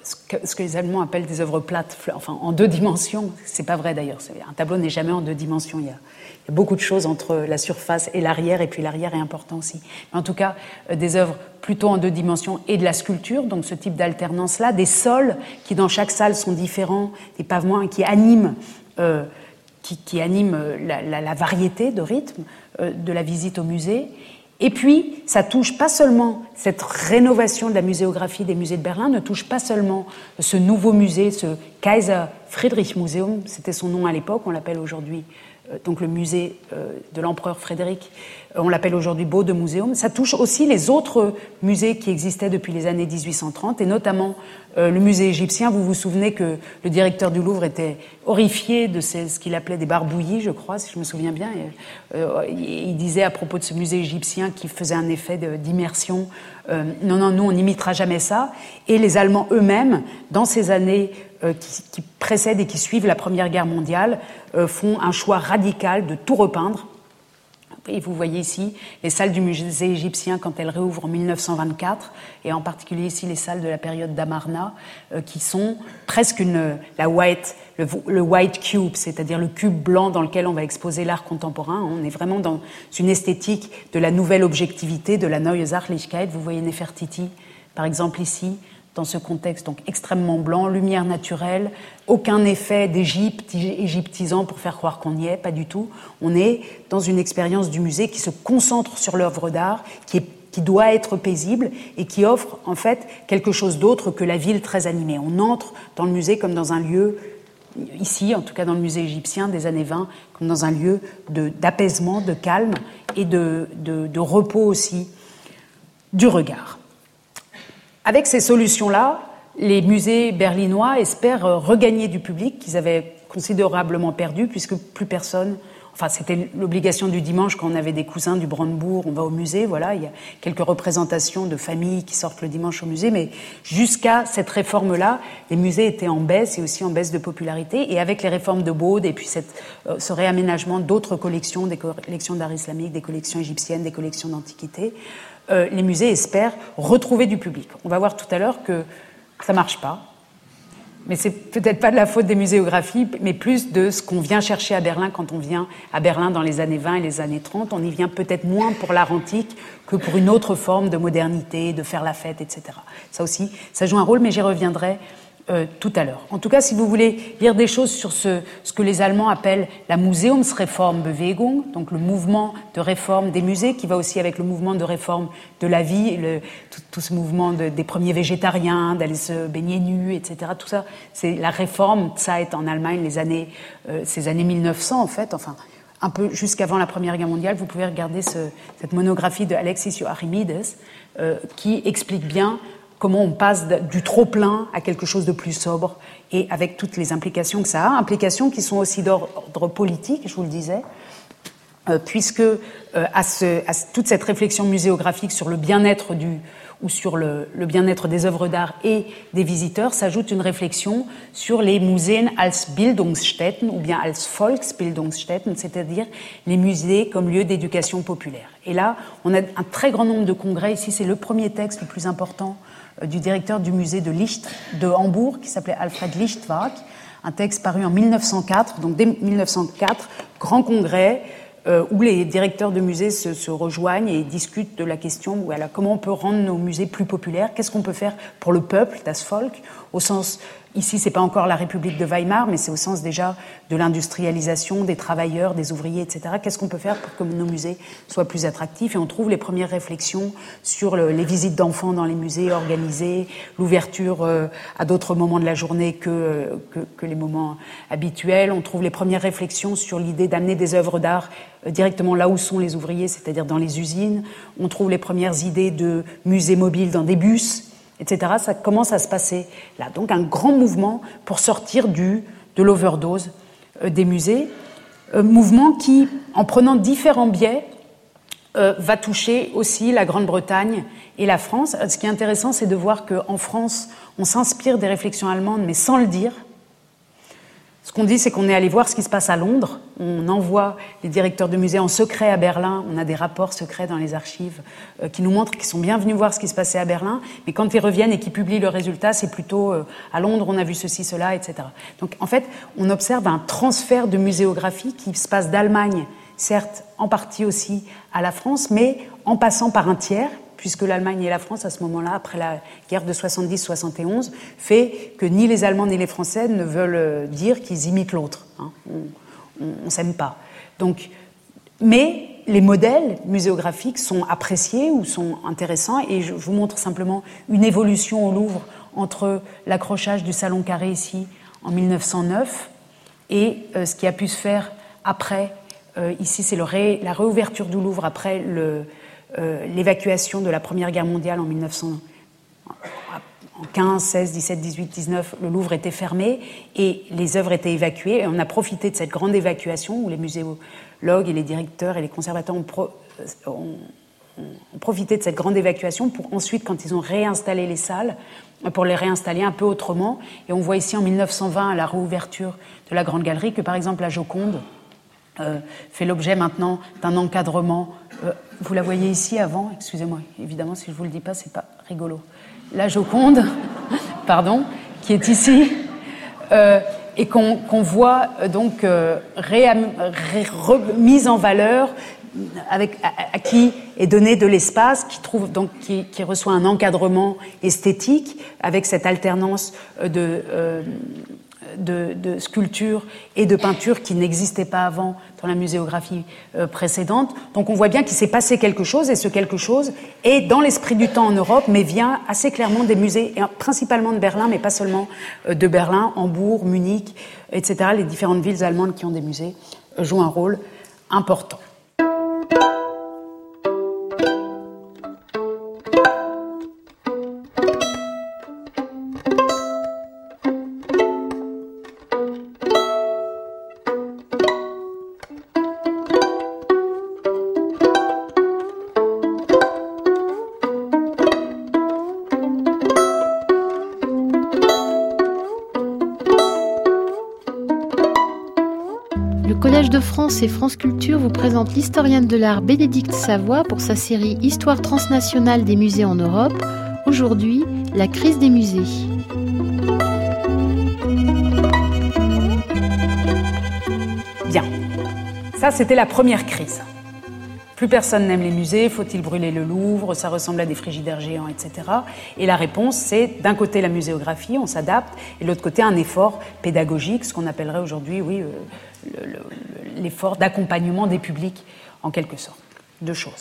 ce que, ce que les Allemands appellent des œuvres plates, enfin en deux dimensions. C'est pas vrai d'ailleurs. Un tableau n'est jamais en deux dimensions. Il y a, il y a beaucoup de choses entre la surface et l'arrière, et puis l'arrière est important aussi. Mais en tout cas, euh, des œuvres plutôt en deux dimensions et de la sculpture, donc ce type d'alternance-là, des sols qui dans chaque salle sont différents, des pavements qui animent, euh, qui, qui animent la, la, la variété de rythme euh, de la visite au musée. Et puis, ça touche pas seulement, cette rénovation de la muséographie des musées de Berlin ne touche pas seulement ce nouveau musée, ce Kaiser Friedrich Museum, c'était son nom à l'époque, on l'appelle aujourd'hui euh, donc le musée euh, de l'empereur Frédéric, euh, on l'appelle aujourd'hui Bode Museum, ça touche aussi les autres musées qui existaient depuis les années dix-huit cent trente, et notamment euh, le musée égyptien. Vous vous souvenez que le directeur du Louvre était horrifié de ces, ce qu'il appelait des barbouillis, je crois, si je me souviens bien. Et, euh, il disait à propos de ce musée égyptien qui faisait un effet de, d'immersion, euh, non, non, nous on n'imitera jamais ça. Et les Allemands eux-mêmes, dans ces années euh, qui, qui précèdent et qui suivent la Première Guerre mondiale, euh, font un choix radical de tout repeindre. Et vous voyez ici les salles du musée égyptien quand elles réouvrent en mille neuf cent vingt-quatre, et en particulier ici les salles de la période d'Amarna, euh, qui sont presque une, la white, le, le white cube, c'est-à-dire le cube blanc dans lequel on va exposer l'art contemporain. On est vraiment dans une esthétique de la nouvelle objectivité, de la Neue Sachlichkeit. Vous voyez Nefertiti, par exemple ici, dans ce contexte donc extrêmement blanc, lumière naturelle, aucun effet d'Égypte, égyptisant pour faire croire qu'on y est, pas du tout. On est dans une expérience du musée qui se concentre sur l'œuvre d'art, qui, est, qui doit être paisible et qui offre en fait quelque chose d'autre que la ville très animée. On entre dans le musée comme dans un lieu, ici en tout cas dans le musée égyptien des années vingt, comme dans un lieu de, d'apaisement, de calme et de, de, de repos aussi du regard. Avec ces solutions-là, les musées berlinois espèrent regagner du public qu'ils avaient considérablement perdu, puisque plus personne... Enfin, c'était l'obligation du dimanche quand on avait des cousins du Brandebourg, on va au musée, voilà, il y a quelques représentations de familles qui sortent le dimanche au musée, mais jusqu'à cette réforme-là, les musées étaient en baisse et aussi en baisse de popularité, et avec les réformes de Bode et puis cette, euh, ce réaménagement d'autres collections, des collections d'art islamique, des collections égyptiennes, des collections d'antiquités, Euh, les musées espèrent retrouver du public. On va voir tout à l'heure que ça ne marche pas, mais c'est peut-être pas de la faute des muséographies, mais plus de ce qu'on vient chercher à Berlin quand on vient à Berlin dans les années vingt et les années trente. On y vient peut-être moins pour l'art antique que pour une autre forme de modernité, de faire la fête, et cetera. Ça aussi, ça joue un rôle, mais j'y reviendrai Euh, tout à l'heure. En tout cas, si vous voulez lire des choses sur ce, ce que les Allemands appellent la Museumsreformbewegung, donc le mouvement de réforme des musées, qui va aussi avec le mouvement de réforme de la vie, le, tout, tout ce mouvement de, des premiers végétariens, d'aller se baigner nus, et cetera. Tout ça, c'est la réforme Zeit en Allemagne, les années, euh, ces années mille neuf cents en fait, enfin un peu jusqu'avant la Première Guerre mondiale. Vous pouvez regarder ce, cette monographie de Alexis Joachimides euh, qui explique bien comment on passe du trop-plein à quelque chose de plus sobre, et avec toutes les implications que ça a, implications qui sont aussi d'ordre politique, je vous le disais, euh, puisque euh, à, ce, à toute cette réflexion muséographique sur le bien-être du, ou sur le, le bien-être des œuvres d'art et des visiteurs, s'ajoute une réflexion sur les Museen als Bildungsstätten ou bien als Volksbildungsstätten, c'est-à-dire les musées comme lieu d'éducation populaire. Et là, on a un très grand nombre de congrès. Ici, c'est le premier texte le plus important du directeur du musée de Licht de Hambourg, qui s'appelait Alfred Lichtwark, un texte paru en mille neuf cent quatre, donc dès mille neuf cent quatre, grand congrès, euh, où les directeurs de musées se, se rejoignent et discutent de la question, voilà, comment on peut rendre nos musées plus populaires, qu'est-ce qu'on peut faire pour le peuple, das Volk, au sens... Ici, c'est pas encore la République de Weimar, mais c'est au sens déjà de l'industrialisation, des travailleurs, des ouvriers, et cetera. Qu'est-ce qu'on peut faire pour que nos musées soient plus attractifs? Et on trouve les premières réflexions sur le, les visites d'enfants dans les musées organisées, l'ouverture euh, à d'autres moments de la journée que, euh, que, que les moments habituels. On trouve les premières réflexions sur l'idée d'amener des œuvres d'art euh, directement là où sont les ouvriers, c'est-à-dire dans les usines. On trouve les premières idées de musées mobiles dans des bus, et cetera. Ça commence à se passer là. Donc un grand mouvement pour sortir du, de l'overdose euh, des musées. Euh, mouvement qui, en prenant différents biais, euh, va toucher aussi la Grande-Bretagne et la France. Ce qui est intéressant, c'est de voir qu'en France, on s'inspire des réflexions allemandes, mais sans le dire. Ce qu'on dit, c'est qu'on est allé voir ce qui se passe à Londres. On envoie les directeurs de musées en secret à Berlin. On a des rapports secrets dans les archives euh, qui nous montrent qu'ils sont bien venus voir ce qui se passait à Berlin. Mais quand ils reviennent et qu'ils publient le résultat, c'est plutôt euh, à Londres, on a vu ceci, cela, et cetera. Donc en fait, on observe un transfert de muséographie qui se passe d'Allemagne, certes en partie aussi à la France, mais en passant par un tiers, puisque l'Allemagne et la France, à ce moment-là, après la guerre de soixante-dix soixante et onze, fait que ni les Allemands ni les Français ne veulent dire qu'ils imitent l'autre. Hein. On ne s'aime pas. Donc, mais les modèles muséographiques sont appréciés ou sont intéressants, et je vous montre simplement une évolution au Louvre entre l'accrochage du Salon Carré ici en mille neuf cent neuf et euh, ce qui a pu se faire après. Euh, ici, c'est le ré, la réouverture du Louvre après le... Euh, l'évacuation de la Première Guerre mondiale en mille neuf cents, en quinze, seize, dix-sept, dix-huit, dix-neuf, le Louvre était fermé et les œuvres étaient évacuées. Et on a profité de cette grande évacuation où les muséologues et les directeurs et les conservateurs ont, pro, ont, ont profité de cette grande évacuation pour ensuite, quand ils ont réinstallé les salles, pour les réinstaller un peu autrement. Et on voit ici en mille neuf cent vingt, à la réouverture de la Grande Galerie, que par exemple la Joconde euh, fait l'objet maintenant d'un encadrement. Euh, vous la voyez ici avant, excusez-moi, évidemment si je ne vous le dis pas, c'est pas rigolo. La Joconde, pardon, qui est ici, euh, et qu'on, qu'on voit euh, donc euh, réam, ré, remise en valeur, avec, à, à qui est donné de l'espace, qui, trouve, donc, qui, qui reçoit un encadrement esthétique, avec cette alternance de... Euh, De, de sculpture et de peinture qui n'existait pas avant dans la muséographie euh, précédente. Donc on voit bien qu'il s'est passé quelque chose, et ce quelque chose est dans l'esprit du temps en Europe, mais vient assez clairement des musées, et principalement de Berlin, mais pas seulement euh, de Berlin, Hambourg, Munich, et cetera. Les différentes villes allemandes qui ont des musées euh, jouent un rôle important. Collège de France et France Culture vous présente l'historienne de l'art Bénédicte Savoie pour sa série Histoire transnationale des musées en Europe. Aujourd'hui, la crise des musées. Bien, ça c'était la première crise. Plus personne n'aime les musées, faut-il brûler le Louvre, ça ressemble à des frigidaires géants, et cetera. Et la réponse, c'est d'un côté la muséographie, on s'adapte, et de l'autre côté un effort pédagogique, ce qu'on appellerait aujourd'hui, oui, euh, le, le, l'effort d'accompagnement des publics, en quelque sorte. Deux choses.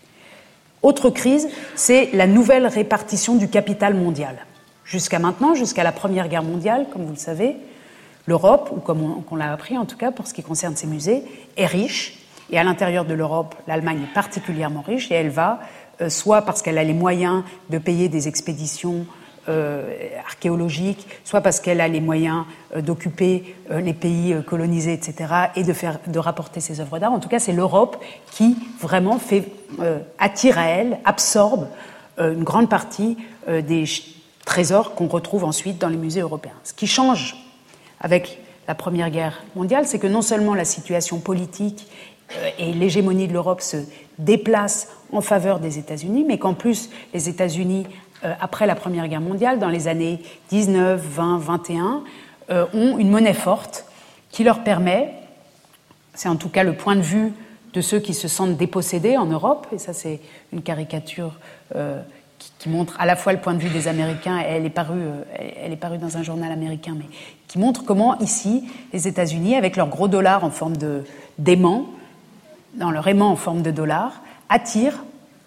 Autre crise, c'est la nouvelle répartition du capital mondial. Jusqu'à maintenant, jusqu'à la Première Guerre mondiale, comme vous le savez, l'Europe, ou comme on, on l'a appris en tout cas pour ce qui concerne ses musées, est riche. Et à l'intérieur de l'Europe, l'Allemagne est particulièrement riche, et elle va, euh, soit parce qu'elle a les moyens de payer des expéditions euh, archéologiques, soit parce qu'elle a les moyens euh, d'occuper euh, les pays euh, colonisés, et cetera, et de, faire, de rapporter ses œuvres d'art. En tout cas, c'est l'Europe qui vraiment fait, euh, attire à elle, absorbe euh, une grande partie euh, des trésors qu'on retrouve ensuite dans les musées européens. Ce qui change avec la Première Guerre mondiale, c'est que non seulement la situation politique et l'hégémonie de l'Europe se déplace en faveur des États-Unis, mais qu'en plus, les États-Unis, euh, après la Première Guerre mondiale, dans les années dix-neuf, vingt, vingt et un, euh, ont une monnaie forte qui leur permet, c'est en tout cas le point de vue de ceux qui se sentent dépossédés en Europe, et ça c'est une caricature euh, qui, qui montre à la fois le point de vue des Américains, et elle est parue, euh, elle est parue dans un journal américain, mais qui montre comment ici, les États-Unis, avec leur gros dollar en forme de, d'aimant, dans leur aimant en forme de dollar, attire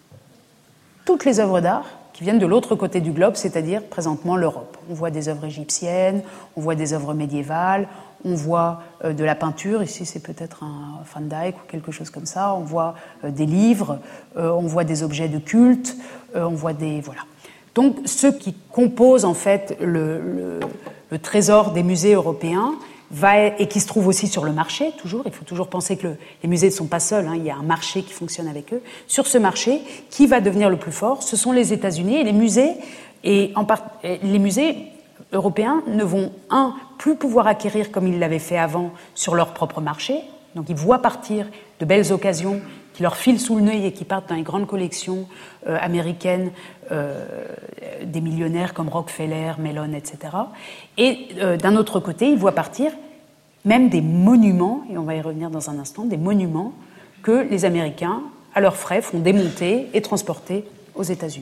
toutes les œuvres d'art qui viennent de l'autre côté du globe, c'est-à-dire présentement l'Europe. On voit des œuvres égyptiennes, on voit des œuvres médiévales, on voit euh, de la peinture, ici c'est peut-être un Van Dyck ou quelque chose comme ça, on voit euh, des livres, euh, on voit des objets de culte, euh, on voit des... voilà. Donc ceux qui composent en fait le, le, le trésor des musées européens, Va, et qui se trouve aussi sur le marché, toujours. Il faut toujours penser que le, les musées ne sont pas seuls, hein, il y a un marché qui fonctionne avec eux. Sur ce marché, qui va devenir le plus fort ? Ce sont les États-Unis, et les musées, et en part, les musées européens ne vont, un, plus pouvoir acquérir comme ils l'avaient fait avant sur leur propre marché. Donc ils voient partir de belles occasions qui leur filent sous le nez et qui partent dans les grandes collections euh, américaines euh, des millionnaires comme Rockefeller, Mellon, et cetera. Et euh, d'un autre côté, ils voient partir même des monuments, et on va y revenir dans un instant, des monuments que les Américains, à leurs frais, font démonter et transporter aux États-Unis.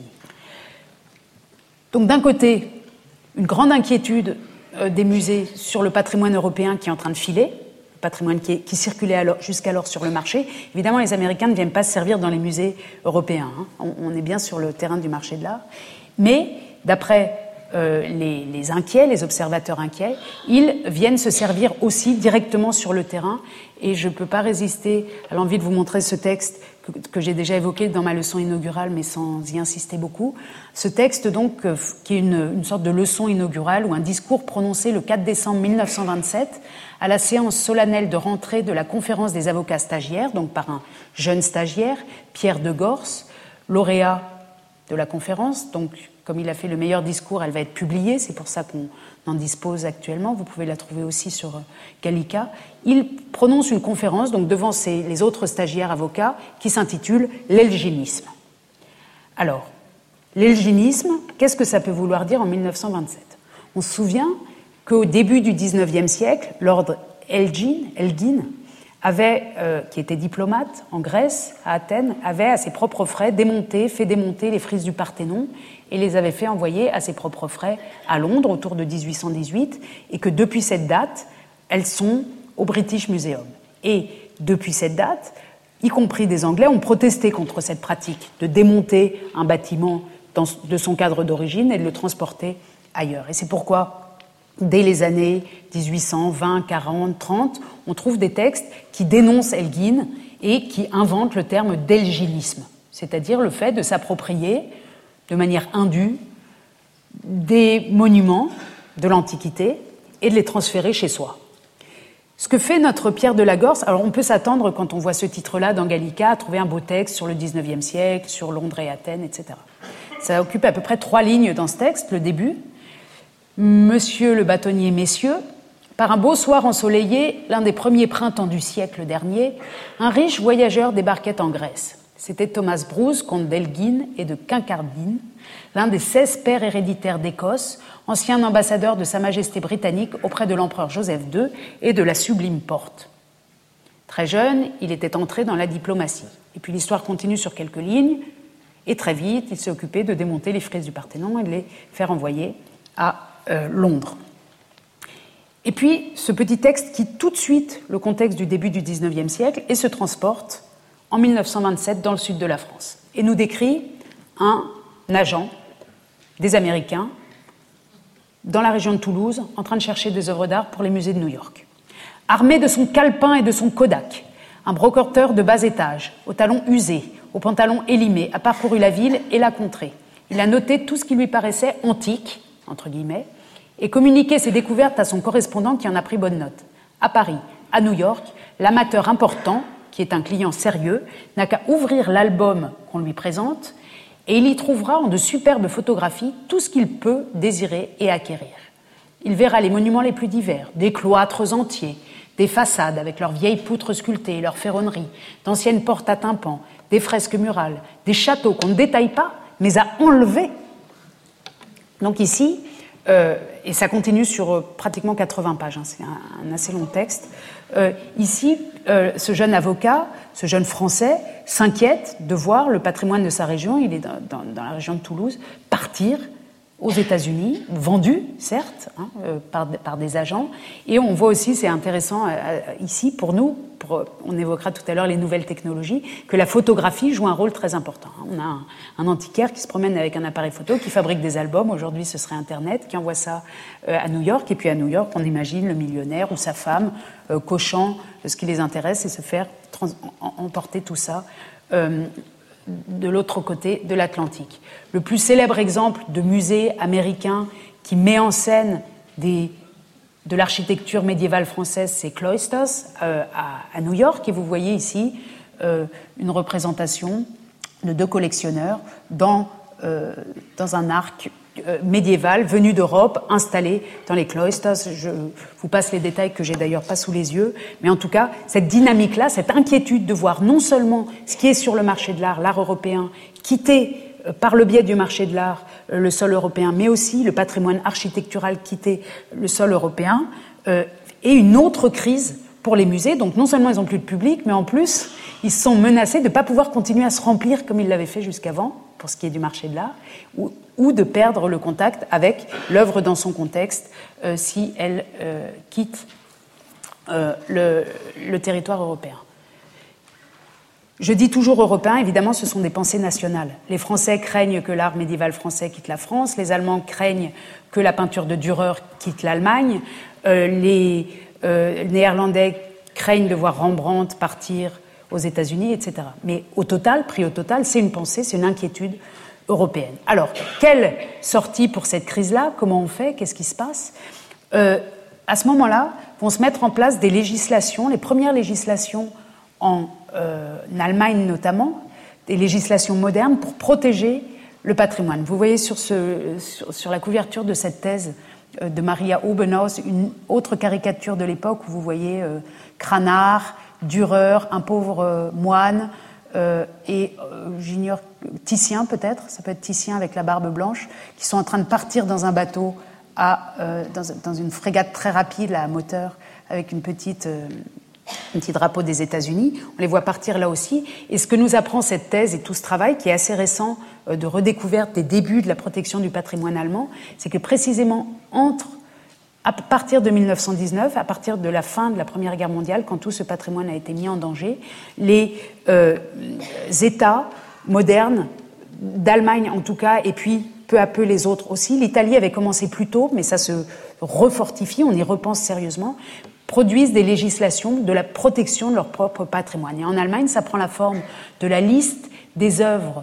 Donc d'un côté, une grande inquiétude euh, des musées sur le patrimoine européen qui est en train de filer, le patrimoine qui, est, qui circulait alors, jusqu'alors sur le marché. Évidemment, les Américains ne viennent pas se servir dans les musées européens. Hein. On, on est bien sur le terrain du marché de l'art. Mais, d'après euh, les, les inquiets, les observateurs inquiets, ils viennent se servir aussi directement sur le terrain. Et je ne peux pas résister à l'envie de vous montrer ce texte que, que j'ai déjà évoqué dans ma leçon inaugurale, mais sans y insister beaucoup. Ce texte, donc, euh, qui est une, une sorte de leçon inaugurale ou un discours prononcé le quatre décembre mille neuf cent vingt-sept à la séance solennelle de rentrée de la conférence des avocats stagiaires, donc par un jeune stagiaire, Pierre de Gors, lauréat de la conférence. Donc, comme il a fait le meilleur discours, elle va être publiée, c'est pour ça qu'on en dispose actuellement. Vous pouvez la trouver aussi sur Gallica. Il prononce une conférence donc devant ses, les autres stagiaires avocats qui s'intitule « L'elginisme ». Alors, l'elginisme, qu'est-ce que ça peut vouloir dire en mille neuf cent vingt-sept ? On se souvient qu'au début du dix-neuvième siècle, l'ordre Elgin, Elgin avait, euh, qui était diplomate en Grèce, à Athènes, avait à ses propres frais démonté, fait démonter les frises du Parthénon et les avait fait envoyer à ses propres frais à Londres autour de dix-huit cent dix-huit, et que depuis cette date, elles sont au British Museum. Et depuis cette date, y compris des Anglais, ont protesté contre cette pratique de démonter un bâtiment dans, de son cadre d'origine et de le transporter ailleurs. Et c'est pourquoi, dès les années dix-huit cent vingt, quarante, trente, on trouve des textes qui dénoncent Elgin et qui inventent le terme d'elginisme, c'est-à-dire le fait de s'approprier de manière indue des monuments de l'Antiquité et de les transférer chez soi. Ce que fait notre Pierre de la Gorce, alors on peut s'attendre, quand on voit ce titre-là dans Gallica, à trouver un beau texte sur le dix-neuvième siècle, sur Londres et Athènes, et cetera. Ça occupe à peu près trois lignes dans ce texte, le début. Monsieur le bâtonnier, messieurs, par un beau soir ensoleillé, l'un des premiers printemps du siècle dernier, un riche voyageur débarquait en Grèce. C'était Thomas Bruce, comte d'Elgin et de Kincardine, l'un des seize pairs héréditaires d'Écosse, ancien ambassadeur de Sa Majesté britannique auprès de l'empereur Joseph deux et de la Sublime Porte. Très jeune, il était entré dans la diplomatie. Et puis l'histoire continue sur quelques lignes, et très vite, il s'est occupé de démonter les frises du Parthénon et de les faire envoyer à euh, Londres. Et puis, ce petit texte quitte tout de suite le contexte du début du dix-neuvième siècle et se transporte en mille neuf cent vingt-sept dans le sud de la France, et nous décrit un agent des Américains dans la région de Toulouse en train de chercher des œuvres d'art pour les musées de New York. Armé de son calepin et de son Kodak, un brocanteur de bas étage, aux talons usés, aux pantalons élimés, a parcouru la ville et la contrée. Il a noté tout ce qui lui paraissait antique, entre guillemets, et communiqué ses découvertes à son correspondant qui en a pris bonne note. À Paris, à New York, l'amateur important, qui est un client sérieux, n'a qu'à ouvrir l'album qu'on lui présente et il y trouvera en de superbes photographies tout ce qu'il peut désirer et acquérir. Il verra les monuments les plus divers, des cloîtres entiers, des façades avec leurs vieilles poutres sculptées, leurs ferronneries, d'anciennes portes à tympans, des fresques murales, des châteaux qu'on ne détaille pas, mais à enlever. Donc ici, euh, et ça continue sur euh, pratiquement quatre-vingts pages, hein, c'est un, un assez long texte, euh, ici, euh, ce jeune avocat, ce jeune Français, s'inquiète de voir le patrimoine de sa région, il est dans, dans, dans la région de Toulouse, partir aux États-Unis, vendu, certes, hein, euh, par, par des agents. Et on voit aussi, c'est intéressant euh, ici, pour nous, pour, on évoquera tout à l'heure les nouvelles technologies, que la photographie joue un rôle très important. On a un, un antiquaire qui se promène avec un appareil photo, qui fabrique des albums, aujourd'hui ce serait Internet, qui envoie ça euh, à New York. Et puis à New York, on imagine le millionnaire ou sa femme euh, cochant ce qui les intéresse et se faire trans- emporter tout ça euh, de l'autre côté de l'Atlantique. Le plus célèbre exemple de musée américain qui met en scène des, de l'architecture médiévale française, c'est Cloisters euh, à, à New York. Et vous voyez ici euh, une représentation de deux collectionneurs dans, euh, dans un arc euh, médiévales venues d'Europe, installées dans les cloisters. Je vous passe les détails que j'ai d'ailleurs pas sous les yeux, mais en tout cas, cette dynamique-là, cette inquiétude de voir non seulement ce qui est sur le marché de l'art, l'art européen, quitter euh, par le biais du marché de l'art euh, le sol européen, mais aussi le patrimoine architectural quitter le sol européen, euh, et une autre crise pour les musées. Donc non seulement ils n'ont plus de public, mais en plus, ils sont menacés de ne pas pouvoir continuer à se remplir comme ils l'avaient fait jusqu'avant, pour ce qui est du marché de l'art, ou, ou de perdre le contact avec l'œuvre dans son contexte euh, si elle euh, quitte euh, le, le territoire européen. Je dis toujours européen, évidemment, ce sont des pensées nationales. Les Français craignent que l'art médiéval français quitte la France, les Allemands craignent que la peinture de Dürer quitte l'Allemagne, euh, les euh, Néerlandais craignent de voir Rembrandt partir aux États-Unis, et cetera. Mais au total, pris au total, c'est une pensée, c'est une inquiétude européenne. Alors, quelle sortie pour cette crise-là? Comment on fait? Qu'est-ce qui se passe? euh, À ce moment-là, vont se mettre en place des législations, les premières législations en, euh, en Allemagne notamment, des législations modernes pour protéger le patrimoine. Vous voyez sur, ce, sur, sur la couverture de cette thèse euh, de Maria Obenhaus une autre caricature de l'époque où vous voyez euh, Cranach, Dürer, un pauvre euh, moine, euh, et euh, j'ignore, Titien peut-être, ça peut être Titien avec la barbe blanche, qui sont en train de partir dans un bateau, à, euh, dans, dans une frégate très rapide, là, à moteur, avec une petite, euh, un petit drapeau des États-Unis. On les voit partir là aussi. Et ce que nous apprend cette thèse et tout ce travail, qui est assez récent, euh, de redécouverte des débuts de la protection du patrimoine allemand, c'est que précisément entre à partir de mille neuf cent dix-neuf, à partir de la fin de la Première Guerre mondiale, quand tout ce patrimoine a été mis en danger, les euh, États modernes, d'Allemagne en tout cas, et puis peu à peu les autres aussi, l'Italie avait commencé plus tôt, mais ça se refortifie, on y repense sérieusement, produisent des législations de la protection de leur propre patrimoine. Et en Allemagne, ça prend la forme de la liste des œuvres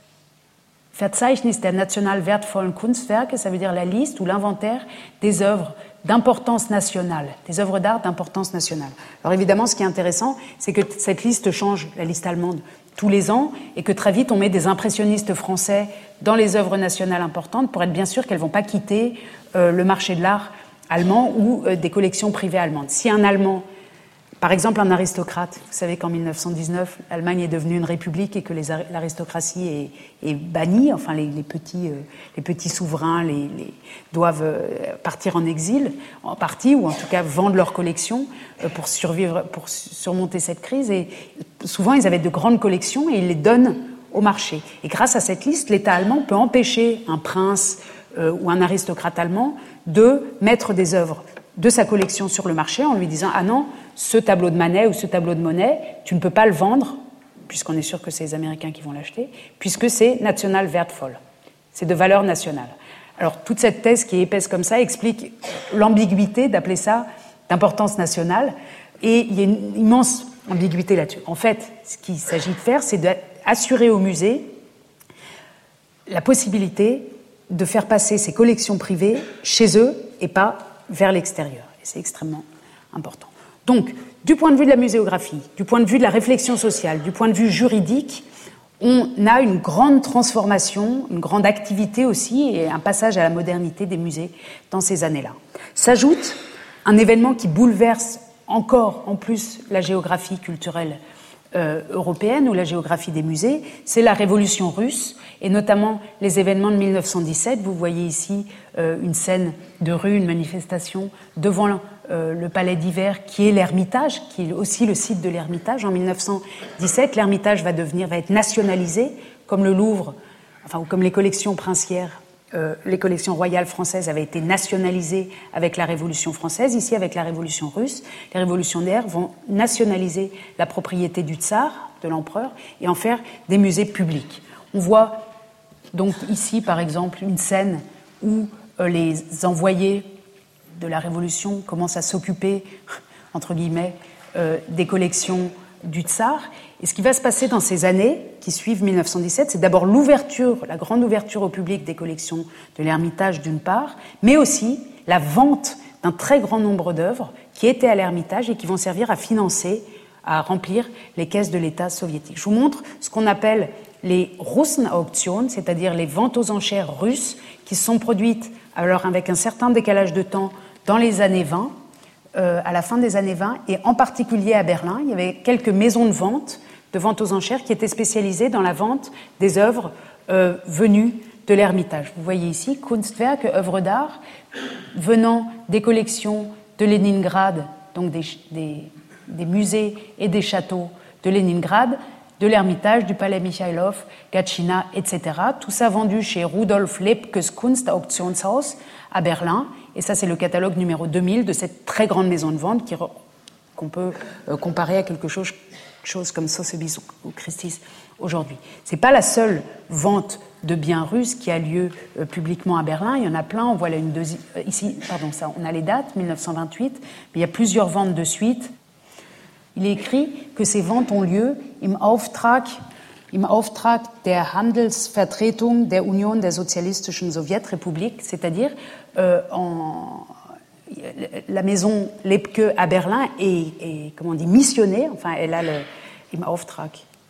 Verzeichnis der national wertvollen Kunstwerke, ça veut dire la liste ou l'inventaire des œuvres d'importance nationale, des œuvres d'art d'importance nationale. Alors évidemment, ce qui est intéressant, c'est que cette liste change, la liste allemande, tous les ans, et que très vite, on met des impressionnistes français dans les œuvres nationales importantes pour être bien sûr qu'elles ne vont pas quitter euh, le marché de l'art allemand ou euh, des collections privées allemandes. Si un Allemand, par exemple un aristocrate, vous savez qu'en mille neuf cent dix-neuf, l'Allemagne est devenue une république et que les, l'aristocratie est, est bannie, enfin les, les, petits, euh, les petits souverains les, les, doivent euh, partir en exil, en partie, ou en tout cas vendre leurs collections euh, pour survivre, pour surmonter cette crise. Et souvent, ils avaient de grandes collections et ils les donnent au marché. Et grâce à cette liste, l'État allemand peut empêcher un prince euh, ou un aristocrate allemand de mettre des œuvres de sa collection sur le marché en lui disant « Ah non, ce tableau de Manet ou ce tableau de Monet, tu ne peux pas le vendre, puisqu'on est sûr que c'est les Américains qui vont l'acheter, puisque c'est national wertvoll, c'est de valeur nationale. » Alors, toute cette thèse qui est épaisse comme ça explique l'ambiguïté d'appeler ça d'importance nationale, et il y a une immense ambiguïté là-dessus. En fait, ce qu'il s'agit de faire, c'est d'assurer aux musées la possibilité de faire passer ces collections privées chez eux et pas vers l'extérieur. Et c'est extrêmement important. Donc, du point de vue de la muséographie, du point de vue de la réflexion sociale, du point de vue juridique, on a une grande transformation, une grande activité aussi, et un passage à la modernité des musées dans ces années-là. S'ajoute un événement qui bouleverse encore, en plus, la géographie culturelle euh, européenne ou la géographie des musées, c'est la Révolution russe, et notamment les événements de mille neuf cent dix-sept. Vous voyez ici euh, une scène de rue, une manifestation devant euh, le Palais d'Hiver, qui est l'Ermitage, qui est aussi le site de l'Ermitage. En mille neuf cent dix-sept, l'Ermitage va devenir, va être nationalisé, comme le Louvre, enfin, ou comme les collections princières, euh, les collections royales françaises avaient été nationalisées avec la Révolution française. Ici, avec la Révolution russe, les révolutionnaires vont nationaliser la propriété du tsar, de l'empereur, et en faire des musées publics. On voit donc ici, par exemple, une scène où euh, les envoyés de la Révolution commencent à s'occuper, entre guillemets, euh, des collections du tsar. Et ce qui va se passer dans ces années qui suivent mille neuf cent dix-sept, c'est d'abord l'ouverture, la grande ouverture au public des collections de l'Ermitage d'une part, mais aussi la vente d'un très grand nombre d'œuvres qui étaient à l'Ermitage et qui vont servir à financer, à remplir les caisses de l'État soviétique. Je vous montre ce qu'on appelle les Russenauktionen, c'est-à-dire les ventes aux enchères russes, qui se sont produites alors avec un certain décalage de temps dans les années vingt, euh, à la fin des années vingt, et en particulier à Berlin. Il y avait quelques maisons de vente, de vente aux enchères, qui étaient spécialisées dans la vente des œuvres euh, venues de l'Ermitage. Vous voyez ici, Kunstwerk, œuvres d'art, venant des collections de Leningrad, donc des, des, des musées et des châteaux de Leningrad, de l'Ermitage, du Palais Michailov, Gatchina, et cetera. Tout ça vendu chez Rudolf Lepkes Kunstauktionshaus à Berlin. Et ça, c'est le catalogue numéro deux mille de cette très grande maison de vente qui, qu'on peut euh, comparer à quelque chose, chose comme Sotheby's ou, ou Christie's aujourd'hui. C'est pas la seule vente de biens russes qui a lieu euh, publiquement à Berlin. Il y en a plein. On voit là une deuxième, euh, ici, pardon, ça, on a les dates, mille neuf cent vingt-huit, mais il y a plusieurs ventes de suite. Il est écrit que ces ventes ont lieu im Auftrag, im Auftrag der Handelsvertretung der Union der Sozialistischen Sowjetrepublik, c'est-à-dire euh, en, la maison Lepke à Berlin est, est, comment on dit, missionnée, enfin elle a le im Auftrag.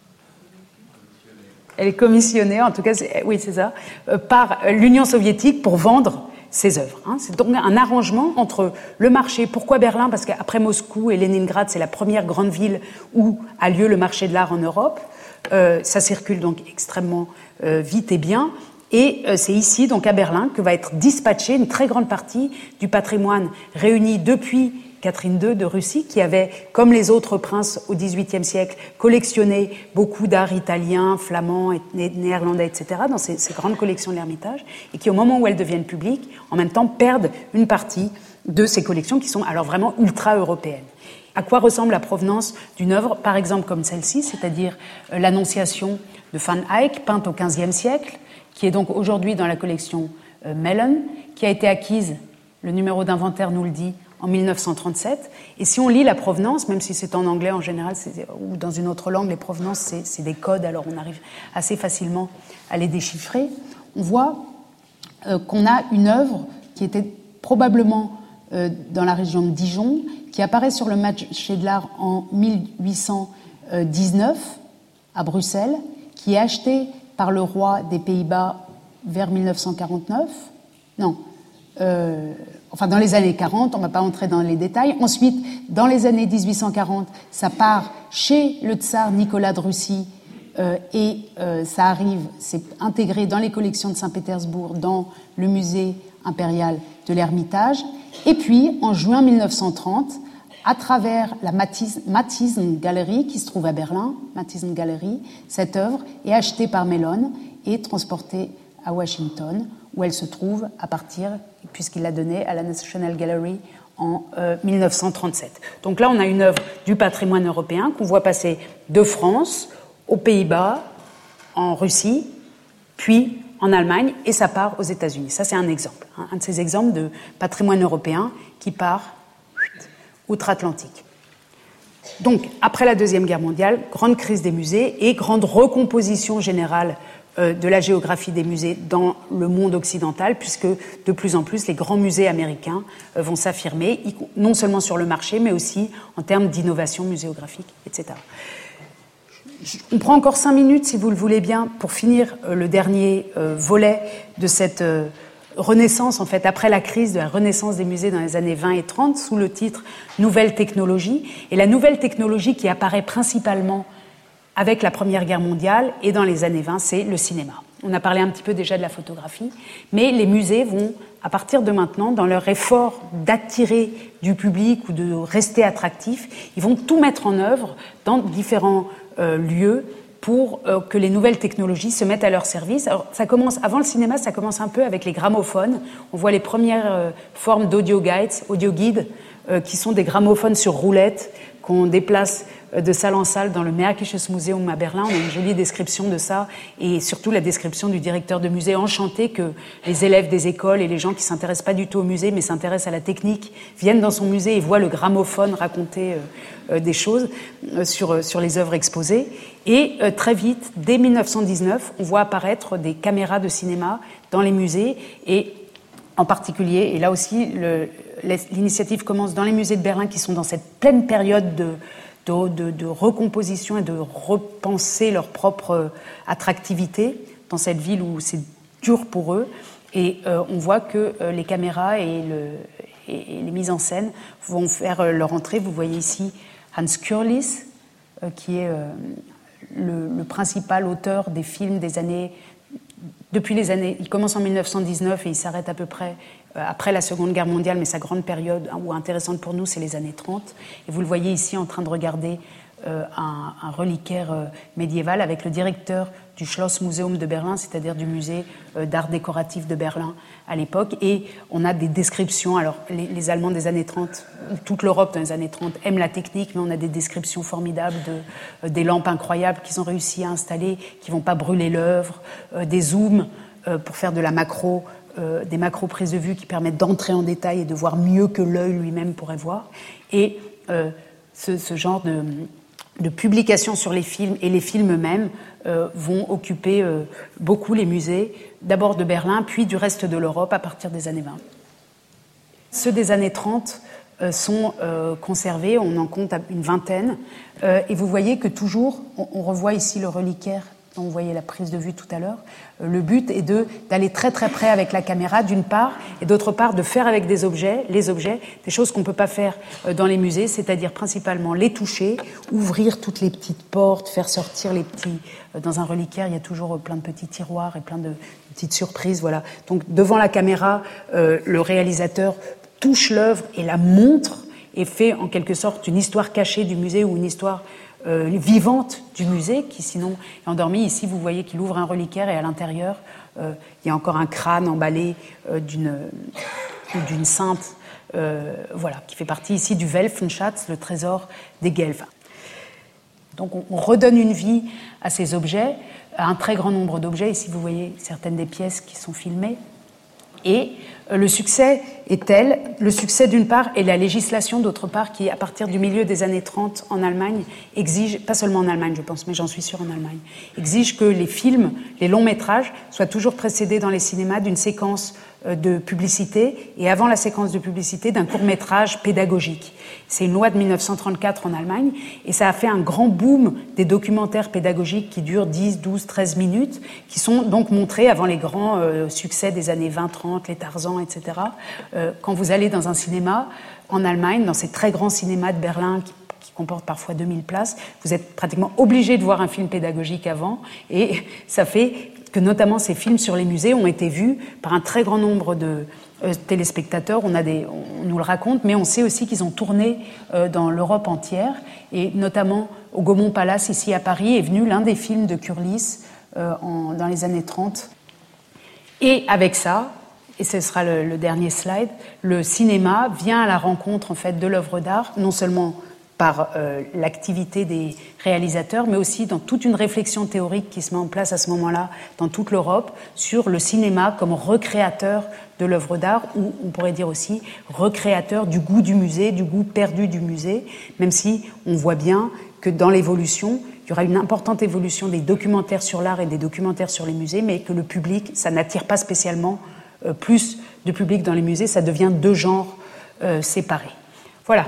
Elle est commissionnée, en tout cas, c'est, oui c'est ça, euh, par l'Union soviétique pour vendre ses œuvres. Hein. C'est donc un arrangement entre le marché. Pourquoi Berlin ? Parce qu'après Moscou et Leningrad, c'est la première grande ville où a lieu le marché de l'art en Europe. Euh, ça circule donc extrêmement euh, vite et bien. Et euh, c'est ici, donc à Berlin, que va être dispatchée une très grande partie du patrimoine réuni depuis Catherine deux de Russie, qui avait, comme les autres princes au dix-huitième siècle, collectionné beaucoup d'art italien, flamand, et néerlandais, et cetera, dans ces, ces grandes collections de l'Ermitage, et qui, au moment où elles deviennent publiques, en même temps perdent une partie de ces collections qui sont alors vraiment ultra-européennes. À quoi ressemble la provenance d'une œuvre, par exemple comme celle-ci, c'est-à-dire euh, l'Annonciation de Van Eyck, peinte au quinzième siècle, qui est donc aujourd'hui dans la collection euh, Mellon, qui a été acquise, le numéro d'inventaire nous le dit, en mille neuf cent trente-sept. Et si on lit la provenance, même si c'est en anglais en général, c'est, ou dans une autre langue, les provenances, c'est, c'est des codes, alors on arrive assez facilement à les déchiffrer, on voit euh, qu'on a une œuvre qui était probablement euh, dans la région de Dijon, qui apparaît sur le marché de l'art en mille huit cent dix-neuf à Bruxelles, qui est achetée par le roi des Pays-Bas vers mille neuf cent quarante-neuf. Non, euh, enfin dans les années quarante, on ne va pas entrer dans les détails. Ensuite, dans les années dix-huit cent quarante, ça part chez le tsar Nicolas de Russie euh, et euh, ça arrive, c'est intégré dans les collections de Saint-Pétersbourg, dans le musée impérial de l'Ermitage. Et puis, en juin mille neuf cent trente, à travers la Mathisen Galerie, qui se trouve à Berlin, Mathisen Galerie, cette œuvre est achetée par Mellon et transportée à Washington, où elle se trouve à partir, puisqu'il l'a donnée à la National Gallery en euh, mille neuf cent trente-sept. Donc là, on a une œuvre du patrimoine européen qu'on voit passer de France aux Pays-Bas, en Russie, puis en Allemagne, et ça part aux États-Unis. Ça, c'est un exemple, hein, un de ces exemples de patrimoine européen qui part outre-Atlantique. Donc, après la Deuxième Guerre mondiale, grande crise des musées et grande recomposition générale euh, de la géographie des musées dans le monde occidental, puisque de plus en plus les grands musées américains euh, vont s'affirmer, non seulement sur le marché, mais aussi en termes d'innovation muséographique, et cetera. On prend encore cinq minutes, si vous le voulez bien, pour finir euh, le dernier euh, volet de cette euh, renaissance, en fait, après la crise de la renaissance des musées dans les années vingt et trente, sous le titre « Nouvelle technologie ». Et la nouvelle technologie qui apparaît principalement avec la Première Guerre mondiale et dans les années vingt, c'est le cinéma. On a parlé un petit peu déjà de la photographie, mais les musées vont, à partir de maintenant, dans leur effort d'attirer du public ou de rester attractifs, ils vont tout mettre en œuvre dans différents euh, lieux pour euh, que les nouvelles technologies se mettent à leur service. Alors, ça commence, avant le cinéma, ça commence un peu avec les gramophones. On voit les premières euh, formes d'audio guides, audio guides, euh, qui sont des gramophones sur roulette qu'on déplace euh, de salle en salle dans le Märkisches Museum à Berlin. On a une jolie description de ça et surtout la description du directeur de musée enchanté que les élèves des écoles et les gens qui s'intéressent pas du tout au musée mais s'intéressent à la technique viennent dans son musée et voient le gramophone raconter euh, euh, des choses euh, sur, euh, sur les œuvres exposées. Et euh, très vite, dès mille neuf cent dix-neuf, on voit apparaître des caméras de cinéma dans les musées et en particulier, et là aussi, le, l'initiative commence dans les musées de Berlin qui sont dans cette pleine période de, de, de, de recomposition et de repenser leur propre attractivité dans cette ville où c'est dur pour eux. Et euh, on voit que euh, les caméras et, le, et, et les mises en scène vont faire euh, leur entrée. Vous voyez ici Hans Curlis, euh, qui est euh, le, le principal auteur des films des années... Depuis les années... Il commence en mille neuf cent dix-neuf et il s'arrête à peu près euh, après la Seconde Guerre mondiale, mais sa grande période hein, ou intéressante pour nous, c'est les années trente. Et vous le voyez ici en train de regarder euh, un, un reliquaire euh, médiéval avec le directeur du Schloss Museum de Berlin, c'est-à-dire du musée d'art décoratif de Berlin à l'époque. Et on a des descriptions. Alors, les, les Allemands des années trente, toute l'Europe dans les années trente aime la technique, mais on a des descriptions formidables de, euh, des lampes incroyables qu'ils ont réussi à installer, qui ne vont pas brûler l'œuvre, euh, des zooms euh, pour faire de la macro, euh, des macros prises de vue qui permettent d'entrer en détail et de voir mieux que l'œil lui-même pourrait voir. Et euh, ce, ce genre de... de publications sur les films et les films eux-mêmes euh, vont occuper euh, beaucoup les musées, d'abord de Berlin, puis du reste de l'Europe à partir des années vingt. Ceux des années trente euh, sont euh, conservés, on en compte une vingtaine, euh, et vous voyez que toujours, on, on revoit ici le reliquaire dont vous voyez la prise de vue tout à l'heure. Euh, le but est de, d'aller très très près avec la caméra d'une part, et d'autre part de faire avec des objets, les objets, des choses qu'on ne peut pas faire euh, dans les musées, c'est-à-dire principalement les toucher, ouvrir toutes les petites portes, faire sortir les petits... Euh, dans un reliquaire, il y a toujours euh, plein de petits tiroirs et plein de, de petites surprises, voilà. Donc devant la caméra, euh, le réalisateur touche l'œuvre et la montre et fait en quelque sorte une histoire cachée du musée ou une histoire Euh, vivante du musée, qui sinon est endormie. Ici, vous voyez qu'il ouvre un reliquaire et à l'intérieur, euh, il y a encore un crâne emballé euh, d'une, euh, d'une sainte, euh, voilà, qui fait partie ici du Welfenschatz, le trésor des Guelfes. Donc on, on redonne une vie à ces objets, à un très grand nombre d'objets. Ici, vous voyez certaines des pièces qui sont filmées. Et euh, le succès est tel, le succès d'une part et la législation d'autre part qui, à partir du milieu des années trente en Allemagne, exige, pas seulement en Allemagne je pense, mais j'en suis sûre en Allemagne, exige que les films, les longs métrages soient toujours précédés dans les cinémas d'une séquence euh, de publicité et avant la séquence de publicité d'un court métrage pédagogique. C'est une loi de mille neuf cent trente-quatre en Allemagne et ça a fait un grand boom des documentaires pédagogiques qui durent dix, douze, treize minutes, qui sont donc montrés avant les grands euh, succès des années vingt, trente, les Tarzan, et cetera. Euh, quand vous allez dans un cinéma en Allemagne, dans ces très grands cinémas de Berlin qui, qui comportent parfois deux mille places, vous êtes pratiquement obligé de voir un film pédagogique avant et ça fait que notamment ces films sur les musées ont été vus par un très grand nombre de euh, téléspectateurs. On, a des, on nous le raconte, mais on sait aussi qu'ils ont tourné euh, dans l'Europe entière et notamment au Gaumont Palace, ici à Paris, est venu l'un des films de Curlis euh, en, dans les années trente. Et avec ça, et ce sera le, le dernier slide, le cinéma vient à la rencontre en fait de l'œuvre d'art, non seulement par euh, l'activité des réalisateurs, mais aussi dans toute une réflexion théorique qui se met en place à ce moment-là dans toute l'Europe sur le cinéma comme recréateur de l'œuvre d'art, ou on pourrait dire aussi recréateur du goût du musée, du goût perdu du musée, même si on voit bien que dans l'évolution, il y aura une importante évolution des documentaires sur l'art et des documentaires sur les musées, mais que le public, ça n'attire pas spécialement euh, plus de public dans les musées, ça devient deux genres euh, séparés. Voilà.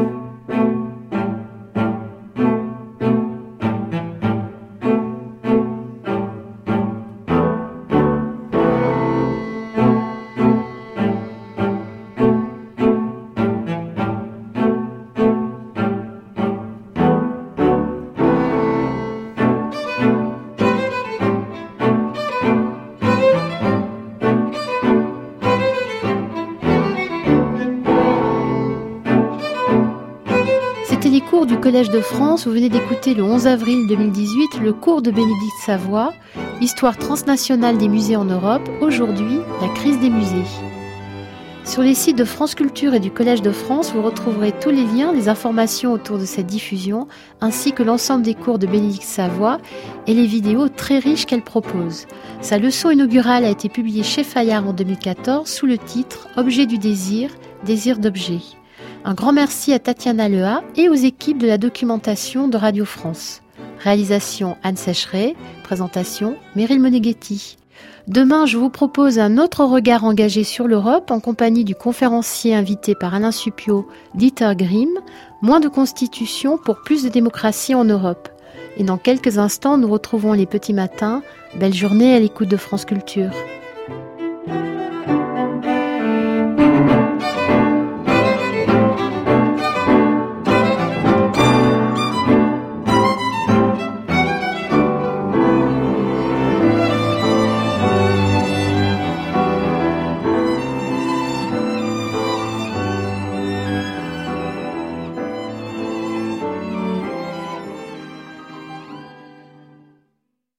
Collège de France, vous venez d'écouter le onze avril deux mille dix-huit le cours de Bénédicte Savoie, Histoire transnationale des musées en Europe, aujourd'hui, la crise des musées. Sur les sites de France Culture et du Collège de France, vous retrouverez tous les liens, les informations autour de cette diffusion, ainsi que l'ensemble des cours de Bénédicte Savoie et les vidéos très riches qu'elle propose. Sa leçon inaugurale a été publiée chez Fayard en deux mille quatorze sous le titre « Objet du désir, désir d'objet ». Un grand merci à Tatiana Leha et aux équipes de la documentation de Radio France. Réalisation Anne Sécheret, présentation Meryl Moneghetti. Demain, je vous propose un autre regard engagé sur l'Europe en compagnie du conférencier invité par Alain Supiot, Dieter Grimm, Moins de constitution pour plus de démocratie en Europe. Et dans quelques instants, nous retrouvons les petits matins. Belle journée à l'écoute de France Culture.